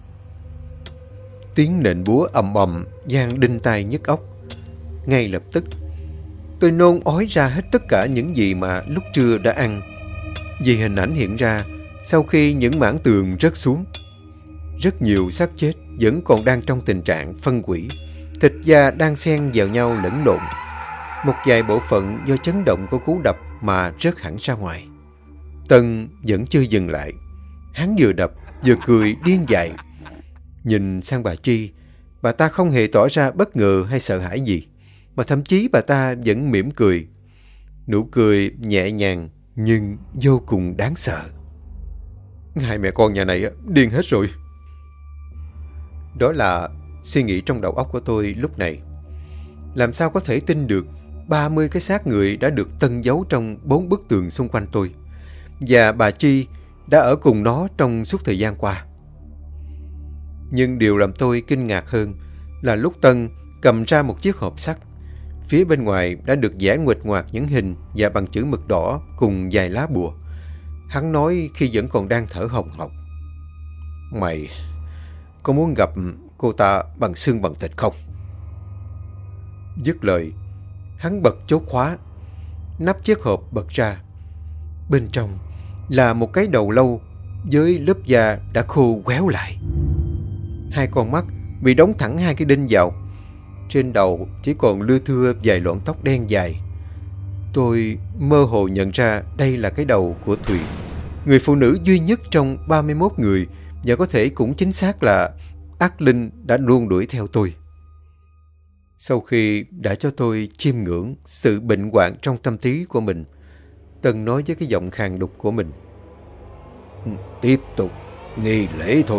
Tiếng nện búa ầm ầm vang đinh tai nhức óc. Ngay lập tức, tôi nôn ói ra hết tất cả những gì mà lúc trưa đã ăn, vì hình ảnh hiện ra sau khi những mảng tường rớt xuống. Rất nhiều xác chết vẫn còn đang trong tình trạng phân hủy, thịt da đang xen vào nhau lẫn lộn. Một vài bộ phận do chấn động của cú đập mà rớt hẳn ra ngoài. Tân vẫn chưa dừng lại. Hắn vừa đập vừa cười điên dại. Nhìn sang bà Chi, bà ta không hề tỏ ra bất ngờ hay sợ hãi gì, mà thậm chí bà ta vẫn mỉm cười. Nụ cười nhẹ nhàng nhưng vô cùng đáng sợ. Hai mẹ con nhà này điên hết rồi. Đó là suy nghĩ trong đầu óc của tôi lúc này. Làm sao có thể tin được ba mươi cái xác người đã được tân giấu trong bốn bức tường xung quanh tôi, và bà Chi đã ở cùng nó trong suốt thời gian qua. Nhưng điều làm tôi kinh ngạc hơn là lúc Tân cầm ra một chiếc hộp sắt, phía bên ngoài đã được vẽ nguệch ngoạc những hình và bằng chữ mực đỏ cùng vài lá bùa. Hắn nói khi vẫn còn đang thở hồng hộc: Mày có muốn gặp cô ta bằng xương bằng thịt không? Dứt lời, hắn bật chốt khóa, nắp chiếc hộp bật ra. Bên trong là một cái đầu lâu với lớp da đã khô quéo lại. Hai con mắt bị đóng thẳng hai cái đinh vào. Trên đầu chỉ còn lưa thưa vài lọn tóc đen dài. Tôi mơ hồ nhận ra đây là cái đầu của Thùy, người phụ nữ duy nhất trong ba mươi mốt người, và có thể cũng chính xác là ác linh đã luôn đuổi theo tôi. Sau khi đã cho tôi chiêm ngưỡng sự bệnh hoạn trong tâm trí của mình, Tân nói với cái giọng khàn đục của mình: Tiếp tục nghi lễ thôi.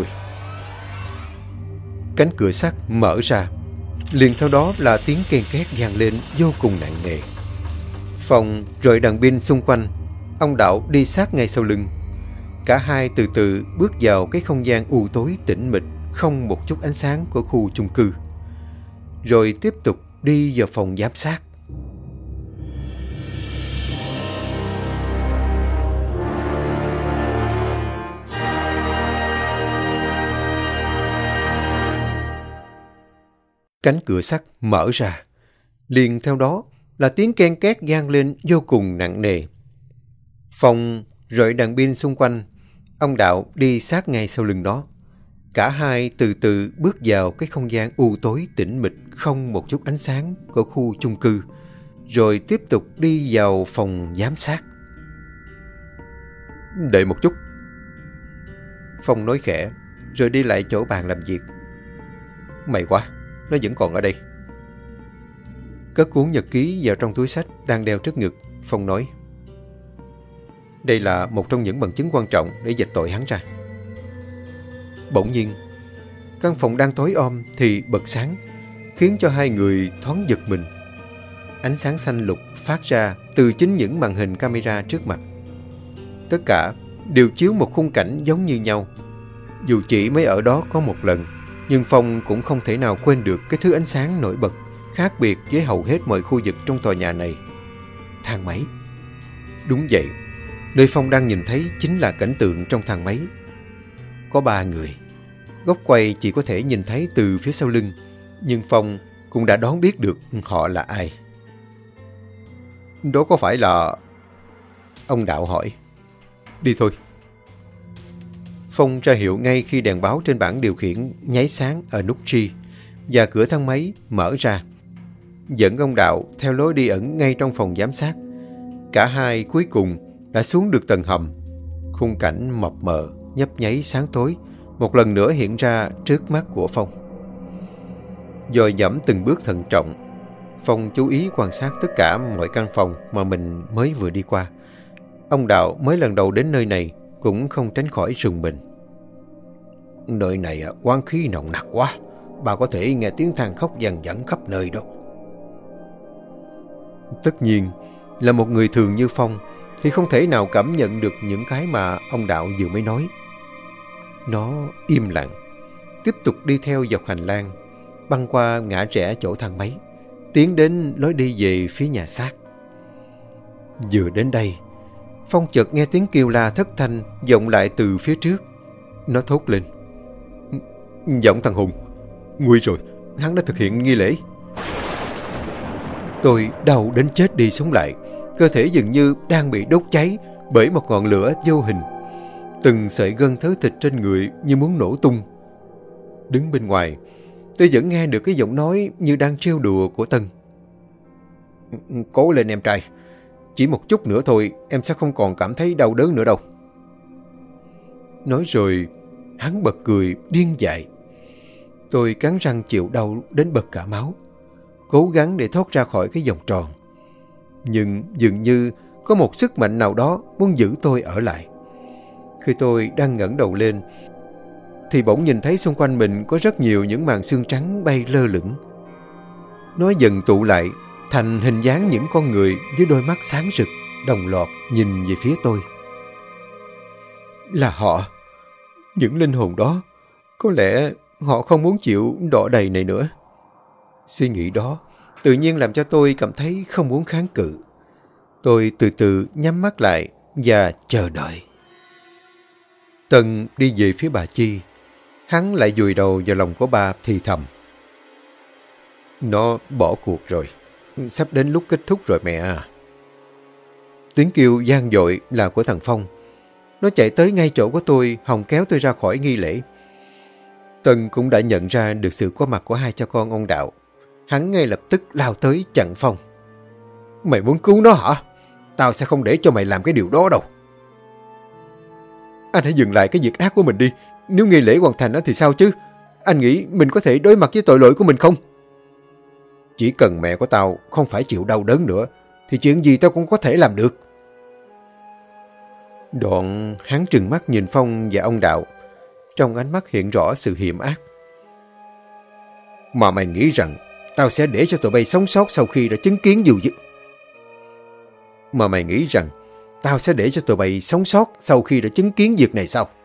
Cánh cửa sắt mở ra, liền theo đó là tiếng ken két vang lên vô cùng nặng nề. Phong rọi đèn pin xung quanh, ông Đạo đi sát ngay sau lưng. Cả hai từ từ bước vào cái không gian u tối tĩnh mịch, không một chút ánh sáng của khu chung cư, rồi tiếp tục đi vào phòng giám sát. Cánh cửa sắt mở ra, liền theo đó là tiếng ken két vang lên vô cùng nặng nề. Phong rọi đèn pin xung quanh, ông Đạo đi sát ngay sau lưng đó. Cả hai từ từ bước vào cái không gian u tối tĩnh mịch, không một chút ánh sáng của khu chung cư, rồi tiếp tục đi vào phòng giám sát. Đợi một chút. Phong nói khẽ, rồi đi lại chỗ bàn làm việc. May quá, nó vẫn còn ở đây. Cất cuốn nhật ký vào trong túi xách đang đeo trước ngực, Phong nói: Đây là một trong những bằng chứng quan trọng để dịch tội hắn ra. Bỗng nhiên, căn phòng đang tối om thì bật sáng, khiến cho hai người thoáng giật mình. Ánh sáng xanh lục phát ra từ chính những màn hình camera trước mặt. Tất cả đều chiếu một khung cảnh giống như nhau. Dù chỉ mới ở đó có một lần, nhưng Phong cũng không thể nào quên được cái thứ ánh sáng nổi bật, khác biệt với hầu hết mọi khu vực trong tòa nhà này. Thang máy. Đúng vậy, nơi Phong đang nhìn thấy chính là cảnh tượng trong thang máy. Có ba người. Góc quay chỉ có thể nhìn thấy từ phía sau lưng, nhưng Phong cũng đã đoán biết được họ là ai. Đó có phải là... Ông Đạo hỏi. Đi thôi. Phong ra hiệu ngay khi đèn báo trên bảng điều khiển nháy sáng ở nút G, và cửa thang máy mở ra, dẫn ông Đạo theo lối đi ẩn ngay trong phòng giám sát. Cả hai cuối cùng đã xuống được tầng hầm. Khung cảnh mập mờ, nhấp nháy sáng tối một lần nữa hiện ra trước mắt của Phong. Dòi dẫm từng bước thận trọng, Phong chú ý quan sát tất cả mọi căn phòng mà mình mới vừa đi qua. Ông Đạo mới lần đầu đến nơi này cũng không tránh khỏi rùng mình. Nơi này oán khí nồng nặc quá, bà có thể nghe tiếng than khóc dằn dẳng khắp nơi đó. Tất nhiên là một người thường như Phong thì không thể nào cảm nhận được những cái mà ông Đạo vừa mới nói. Nó im lặng, tiếp tục đi theo dọc hành lang, băng qua ngã rẽ chỗ thang máy, tiến đến lối đi về phía nhà xác. Vừa đến đây, Phong chợt nghe tiếng kêu la thất thanh vọng lại từ phía trước. Nó thốt lên: Giọng thằng Hùng, nguy rồi, hắn đã thực hiện nghi lễ. Tôi đau đến chết đi sống lại, cơ thể dường như đang bị đốt cháy bởi một ngọn lửa vô hình. Từng sợi gân thớ thịt trên người như muốn nổ tung. Đứng bên ngoài, tôi vẫn nghe được cái giọng nói như đang trêu đùa của Tân. Cố lên em trai, chỉ một chút nữa thôi em sẽ không còn cảm thấy đau đớn nữa đâu. Nói rồi, hắn bật cười điên dại. Tôi cắn răng chịu đau đến bật cả máu, cố gắng để thoát ra khỏi cái vòng tròn. Nhưng dường như có một sức mạnh nào đó muốn giữ tôi ở lại. Khi tôi đang ngẩng đầu lên, thì bỗng nhìn thấy xung quanh mình có rất nhiều những màn xương trắng bay lơ lửng. Nó dần tụ lại thành hình dáng những con người với đôi mắt sáng rực, đồng loạt nhìn về phía tôi. Là họ, những linh hồn đó. Có lẽ họ không muốn chịu đọa đầy này nữa. Suy nghĩ đó tự nhiên làm cho tôi cảm thấy không muốn kháng cự. Tôi từ từ nhắm mắt lại và chờ đợi. Tân đi về phía bà Chi. Hắn lại vùi đầu vào lòng của bà thì thầm. Nó bỏ cuộc rồi. Sắp đến lúc kết thúc rồi mẹ à. Tiếng kêu vang dội là của thằng Phong. Nó chạy tới ngay chỗ của tôi, hòng kéo tôi ra khỏi nghi lễ. Tân cũng đã nhận ra được sự có mặt của hai cha con ông Đạo. Hắn ngay lập tức lao tới chặn Phong. Mày muốn cứu nó hả? Tao sẽ không để cho mày làm cái điều đó đâu. Anh hãy dừng lại cái việc ác của mình đi. Nếu nghi lễ hoàn thành thì sao chứ? Anh nghĩ mình có thể đối mặt với tội lỗi của mình không? Chỉ cần mẹ của tao không phải chịu đau đớn nữa, thì chuyện gì tao cũng có thể làm được. Đoạn hắn trừng mắt nhìn Phong và ông Đạo. Trong ánh mắt hiện rõ sự hiểm ác. Mà mày nghĩ rằng tao sẽ để cho tụi bay sống sót sau khi đã chứng kiến dù dữ... Mà mày nghĩ rằng tao sẽ để cho tụi bay sống sót sau khi đã chứng kiến việc này sao?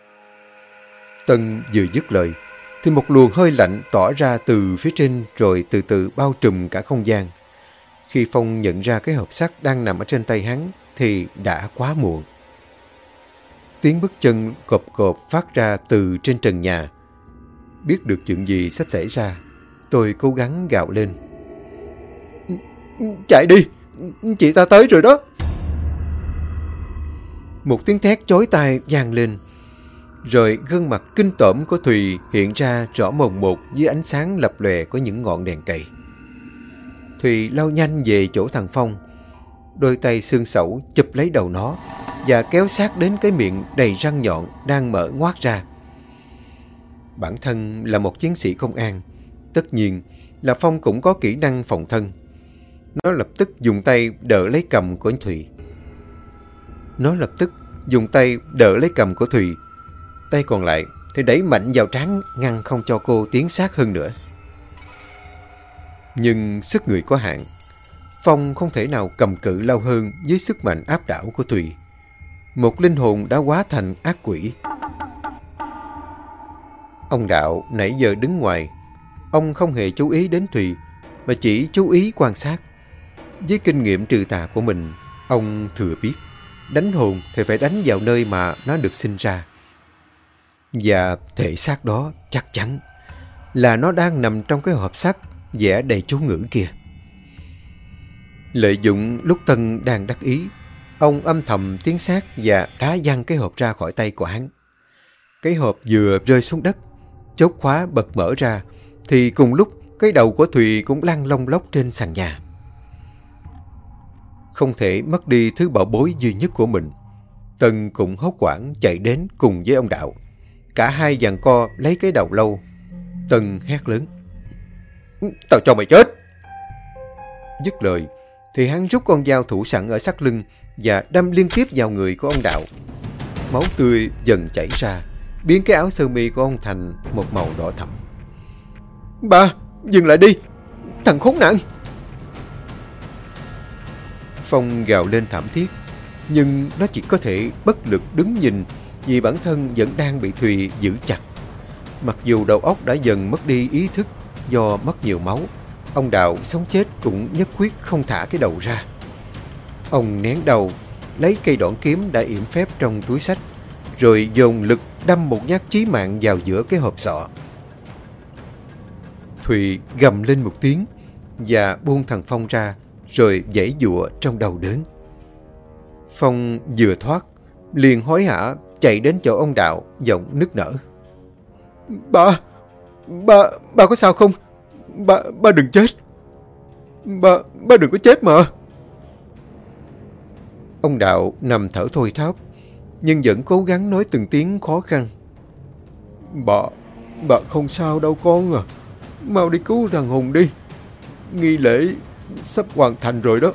Tân vừa dứt lời, thì một luồng hơi lạnh tỏa ra từ phía trên rồi từ từ bao trùm cả không gian. Khi Phong nhận ra cái hộp sắt đang nằm ở trên tay hắn, thì đã quá muộn. Tiếng bước chân cộp cộp phát ra từ trên trần nhà. Biết được chuyện gì sắp xảy ra, tôi cố gắng gào lên. Chạy đi! Chị ta tới rồi đó! Một tiếng thét chói tai vang lên. Rồi gương mặt kinh tởm của Thùy hiện ra rõ mồn một dưới ánh sáng lập lòe của những ngọn đèn cầy. Thùy lao nhanh về chỗ thằng Phong. Đôi tay xương sẩu chụp lấy đầu nó và kéo sát đến cái miệng đầy răng nhọn đang mở ngoác ra. Bản thân là một chiến sĩ công an, tất nhiên là Phong cũng có kỹ năng phòng thân. Nó lập tức dùng tay đỡ lấy cầm của Thùy. Nó lập tức dùng tay đỡ lấy cầm của Thùy. Tay còn lại thì đẩy mạnh vào trán, ngăn không cho cô tiến sát hơn nữa. Nhưng sức người có hạn, Phong không thể nào cầm cự lâu hơn với sức mạnh áp đảo của Thùy. Một linh hồn đã hóa thành ác quỷ. Ông Đạo nãy giờ đứng ngoài. Ông không hề chú ý đến Thùy, mà chỉ chú ý quan sát. Với kinh nghiệm trừ tà của mình, ông thừa biết đánh hồn thì phải đánh vào nơi mà nó được sinh ra. Và thể xác đó chắc chắn là nó đang nằm trong cái hộp sắt vẽ đầy chú ngữ kia. Lợi dụng lúc Tân đang đắc ý, ông âm thầm tiến sát và đá văng cái hộp ra khỏi tay của hắn. Cái hộp vừa rơi xuống đất, chốt khóa bật mở ra, thì cùng lúc cái đầu của Thùy cũng lăn lông lốc trên sàn nhà. Không thể mất đi thứ bảo bối duy nhất của mình, Tân cũng hốt hoảng chạy đến cùng với ông Đạo. Cả hai giằng co lấy cái đầu lâu. Tân hét lớn. Tao cho mày chết! Dứt lời thì hắn rút con dao thủ sẵn ở sát lưng và đâm liên tiếp vào người của ông Đạo. Máu tươi dần chảy ra, biến cái áo sơ mi của ông thành một màu đỏ thẫm. Ba, dừng lại đi! Thằng khốn nạn! Phong gào lên thảm thiết, nhưng nó chỉ có thể bất lực đứng nhìn vì bản thân vẫn đang bị Thùy giữ chặt. Mặc dù đầu óc đã dần mất đi ý thức do mất nhiều máu, ông Đạo sống chết cũng nhất quyết không thả cái đầu ra. Ông nén đầu, lấy cây đoạn kiếm đã yểm phép trong túi xách, rồi dồn lực đâm một nhát chí mạng vào giữa cái hộp sọ. Thùy gầm lên một tiếng và buông thằng Phong ra, rồi giãy giụa trong đau đớn. Phong vừa thoát, liền hối hả chạy đến chỗ ông Đạo, giọng nức nở. Ba, ba, ba có sao không? Ba, ba đừng chết. Ba, ba đừng có chết mà. Ông Đạo nằm thở thôi thóp, nhưng vẫn cố gắng nói từng tiếng khó khăn. Ba, Bà không sao đâu con à. Mau đi cứu thằng Hùng đi. Nghi lễ sắp hoàn thành rồi đó.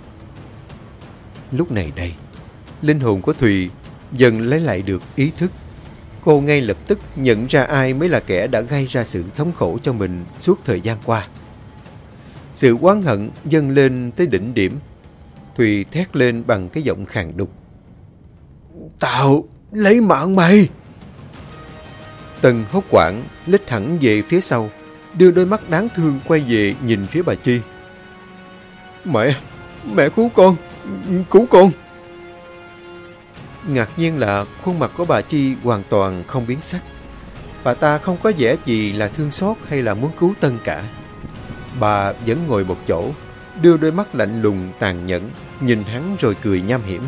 Lúc này đây, linh hồn của Thùy dần lấy lại được ý thức. Cô ngay lập tức nhận ra ai mới là kẻ đã gây ra sự thống khổ cho mình suốt thời gian qua. Sự oán hận dâng lên tới đỉnh điểm. Thùy thét lên bằng cái giọng khàn đục: Tao lấy mạng mày! Tân hốt hoảng lết hẳn về phía sau, đưa đôi mắt đáng thương quay về nhìn phía bà Chi. Mẹ! Mẹ cứu con! Cứu con! Ngạc nhiên là khuôn mặt của bà Chi hoàn toàn không biến sắc. Bà ta không có vẻ gì là thương xót hay là muốn cứu Tân cả. Bà vẫn ngồi một chỗ, đưa đôi mắt lạnh lùng tàn nhẫn nhìn hắn rồi cười nham hiểm.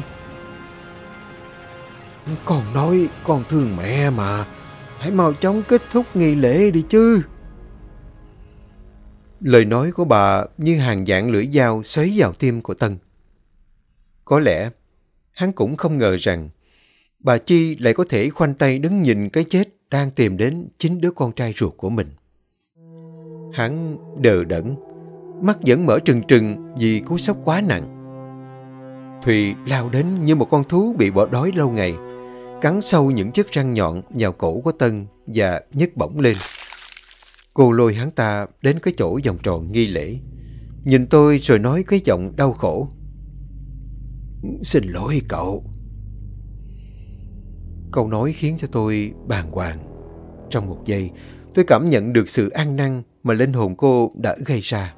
Con nói con thương mẹ mà, hãy mau chóng kết thúc nghi lễ đi chứ. Lời nói của bà như hàng vạn lưỡi dao xoáy vào tim của Tân. Có lẽ hắn cũng không ngờ rằng bà Chi lại có thể khoanh tay đứng nhìn cái chết đang tìm đến chính đứa con trai ruột của mình. Hắn đờ đẫn, mắt vẫn mở trừng trừng vì cú sốc quá nặng. Thùy lao đến như một con thú bị bỏ đói lâu ngày, cắn sâu những chiếc răng nhọn vào cổ của Tân và nhấc bổng lên. Cô lôi hắn ta đến cái chỗ vòng tròn nghi lễ, nhìn tôi rồi nói cái giọng đau khổ: Xin lỗi cậu. Câu nói khiến cho tôi bàng hoàng. Trong một giây, tôi cảm nhận được sự ăn năn mà linh hồn cô đã gây ra.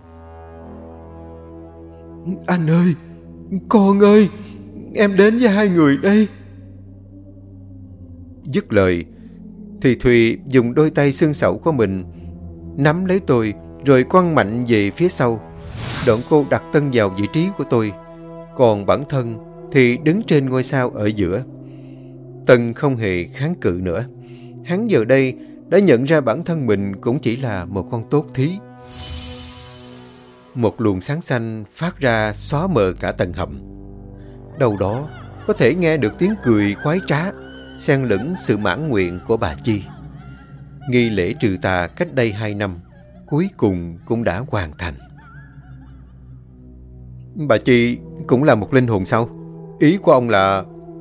Anh ơi! Con ơi! Em đến với hai người đây. Dứt lời thì Thùy dùng đôi tay xương sẩu của mình nắm lấy tôi rồi quăng mạnh về phía sau. Đoạn cô đặt Tân vào vị trí của tôi, còn bản thân thì đứng trên ngôi sao ở giữa. Tân không hề kháng cự nữa. Hắn giờ đây đã nhận ra bản thân mình cũng chỉ là một con tốt thí. Một luồng sáng xanh phát ra xóa mờ cả tầng hầm. Đâu đó có thể nghe được tiếng cười khoái trá, xen lẫn sự mãn nguyện của bà Chi. Nghi lễ trừ tà cách đây hai năm cuối cùng cũng đã hoàn thành. Bà Chi cũng là một linh hồn sao? Ý của ông là...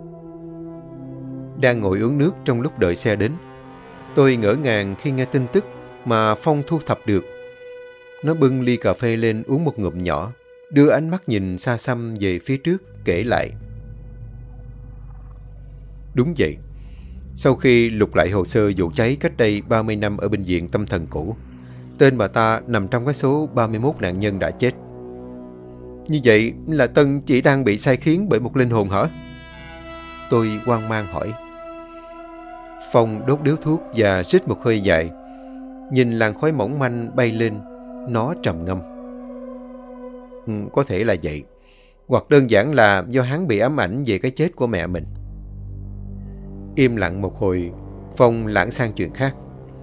Đang ngồi uống nước trong lúc đợi xe đến, tôi ngỡ ngàng khi nghe tin tức mà Phong thu thập được. Nó bưng ly cà phê lên uống một ngụm nhỏ, đưa ánh mắt nhìn xa xăm về phía trước, kể lại. Đúng vậy. Sau khi lục lại hồ sơ vụ cháy cách đây ba mươi năm ở bệnh viện tâm thần cũ, tên bà ta nằm trong cái số ba mươi mốt nạn nhân đã chết. Như vậy là Tân chỉ đang bị sai khiến bởi một linh hồn hả? Tôi hoang mang hỏi. Phong đốt điếu thuốc và rít một hơi dài. Nhìn làn khói mỏng manh bay lên, nó trầm ngâm. Ừ, có thể là vậy. Hoặc đơn giản là do hắn bị ám ảnh về cái chết của mẹ mình. Im lặng một hồi, Phong lãng sang chuyện khác.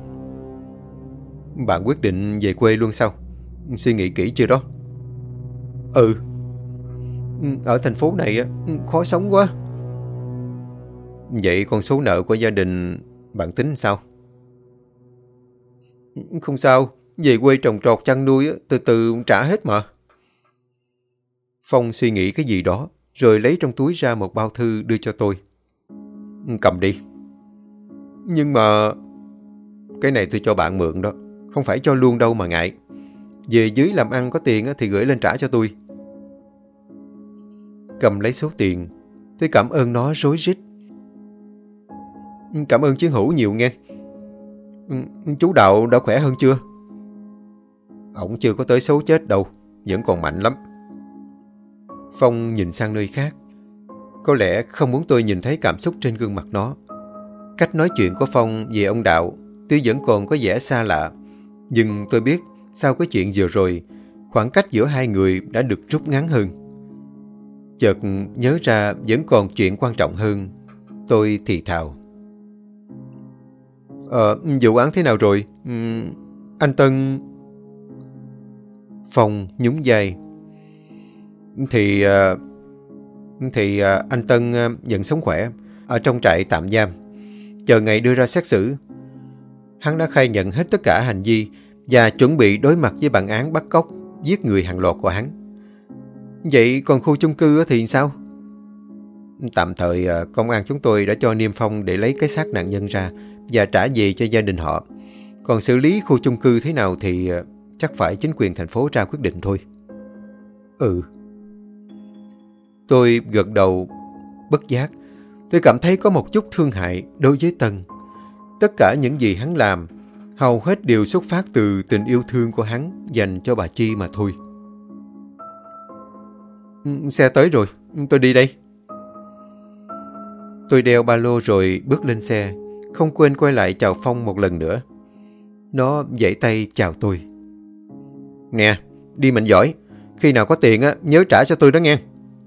Bạn quyết định về quê luôn sao? Suy nghĩ kỹ chưa đó? Ừ. Ở thành phố này khó sống quá. Vậy con số nợ của gia đình bạn tính sao? Không sao. Về quê trồng trọt chăn nuôi từ từ trả hết mà. Phong suy nghĩ cái gì đó rồi lấy trong túi ra một bao thư đưa cho tôi. Cầm đi. Nhưng mà... Cái này tôi cho bạn mượn đó, không phải cho luôn đâu mà ngại. Về dưới làm ăn có tiền thì gửi lên trả cho tôi. Cầm lấy số tiền, tôi cảm ơn nó rối rít. Cảm ơn chiến hữu nhiều nghe. Chú Đạo đã khỏe hơn chưa? Ổng chưa có tới số chết đâu, vẫn còn mạnh lắm. Phong nhìn sang nơi khác. Có lẽ không muốn tôi nhìn thấy cảm xúc trên gương mặt nó. Cách nói chuyện của Phong về ông Đạo tôi vẫn còn có vẻ xa lạ. Nhưng tôi biết sau cái chuyện vừa rồi, khoảng cách giữa hai người đã được rút ngắn hơn. Chợt nhớ ra vẫn còn chuyện quan trọng hơn. Tôi thì thào. Ờ, vụ án thế nào rồi? Ừ, anh Tân... Phong nhún vai. Thì... Thì anh Tân vẫn sống khỏe ở trong trại tạm giam, chờ ngày đưa ra xét xử. Hắn đã khai nhận hết tất cả hành vi và chuẩn bị đối mặt với bản án bắt cóc, giết người hàng loạt của hắn. Vậy còn khu chung cư thì sao? Tạm thời công an chúng tôi đã cho niêm phong để lấy cái xác nạn nhân ra và trả về cho gia đình họ. Còn xử lý khu chung cư thế nào thì chắc phải chính quyền thành phố ra quyết định thôi. Ừ. Tôi gật đầu bất giác. Tôi cảm thấy có một chút thương hại đối với Tân. Tất cả những gì hắn làm hầu hết đều xuất phát từ tình yêu thương của hắn dành cho bà Chi mà thôi. Xe tới rồi, tôi đi đây. Tôi đeo ba lô rồi bước lên xe, không quên quay lại chào Phong một lần nữa. Nó giãy tay chào tôi. Nè, đi mạnh giỏi. Khi nào có tiền á, nhớ trả cho tôi đó nghe.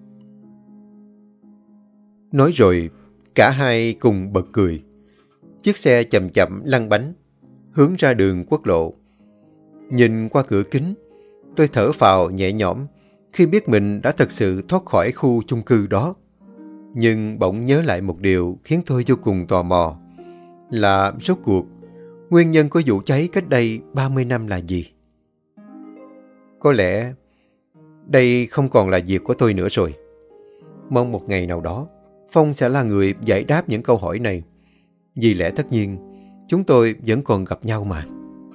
Nói rồi, cả hai cùng bật cười. Chiếc xe chậm chậm lăn bánh, hướng ra đường quốc lộ. Nhìn qua cửa kính, tôi thở phào nhẹ nhõm khi biết mình đã thật sự thoát khỏi khu chung cư đó. Nhưng bỗng nhớ lại một điều khiến tôi vô cùng tò mò. Là rốt cuộc, nguyên nhân của vụ cháy cách đây ba mươi năm là gì? Có lẽ đây không còn là việc của tôi nữa rồi. Mong một ngày nào đó, Phong sẽ là người giải đáp những câu hỏi này. Vì lẽ tất nhiên, chúng tôi vẫn còn gặp nhau mà.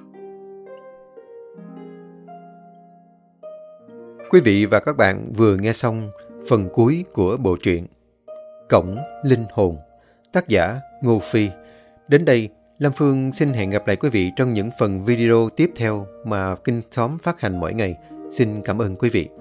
Quý vị và các bạn vừa nghe xong phần cuối của bộ truyện Cổng Linh Hồn, tác giả Ngô Phi. Đến đây, Lam Phương xin hẹn gặp lại quý vị trong những phần video tiếp theo mà Kinh Xóm phát hành mỗi ngày. Xin cảm ơn quý vị.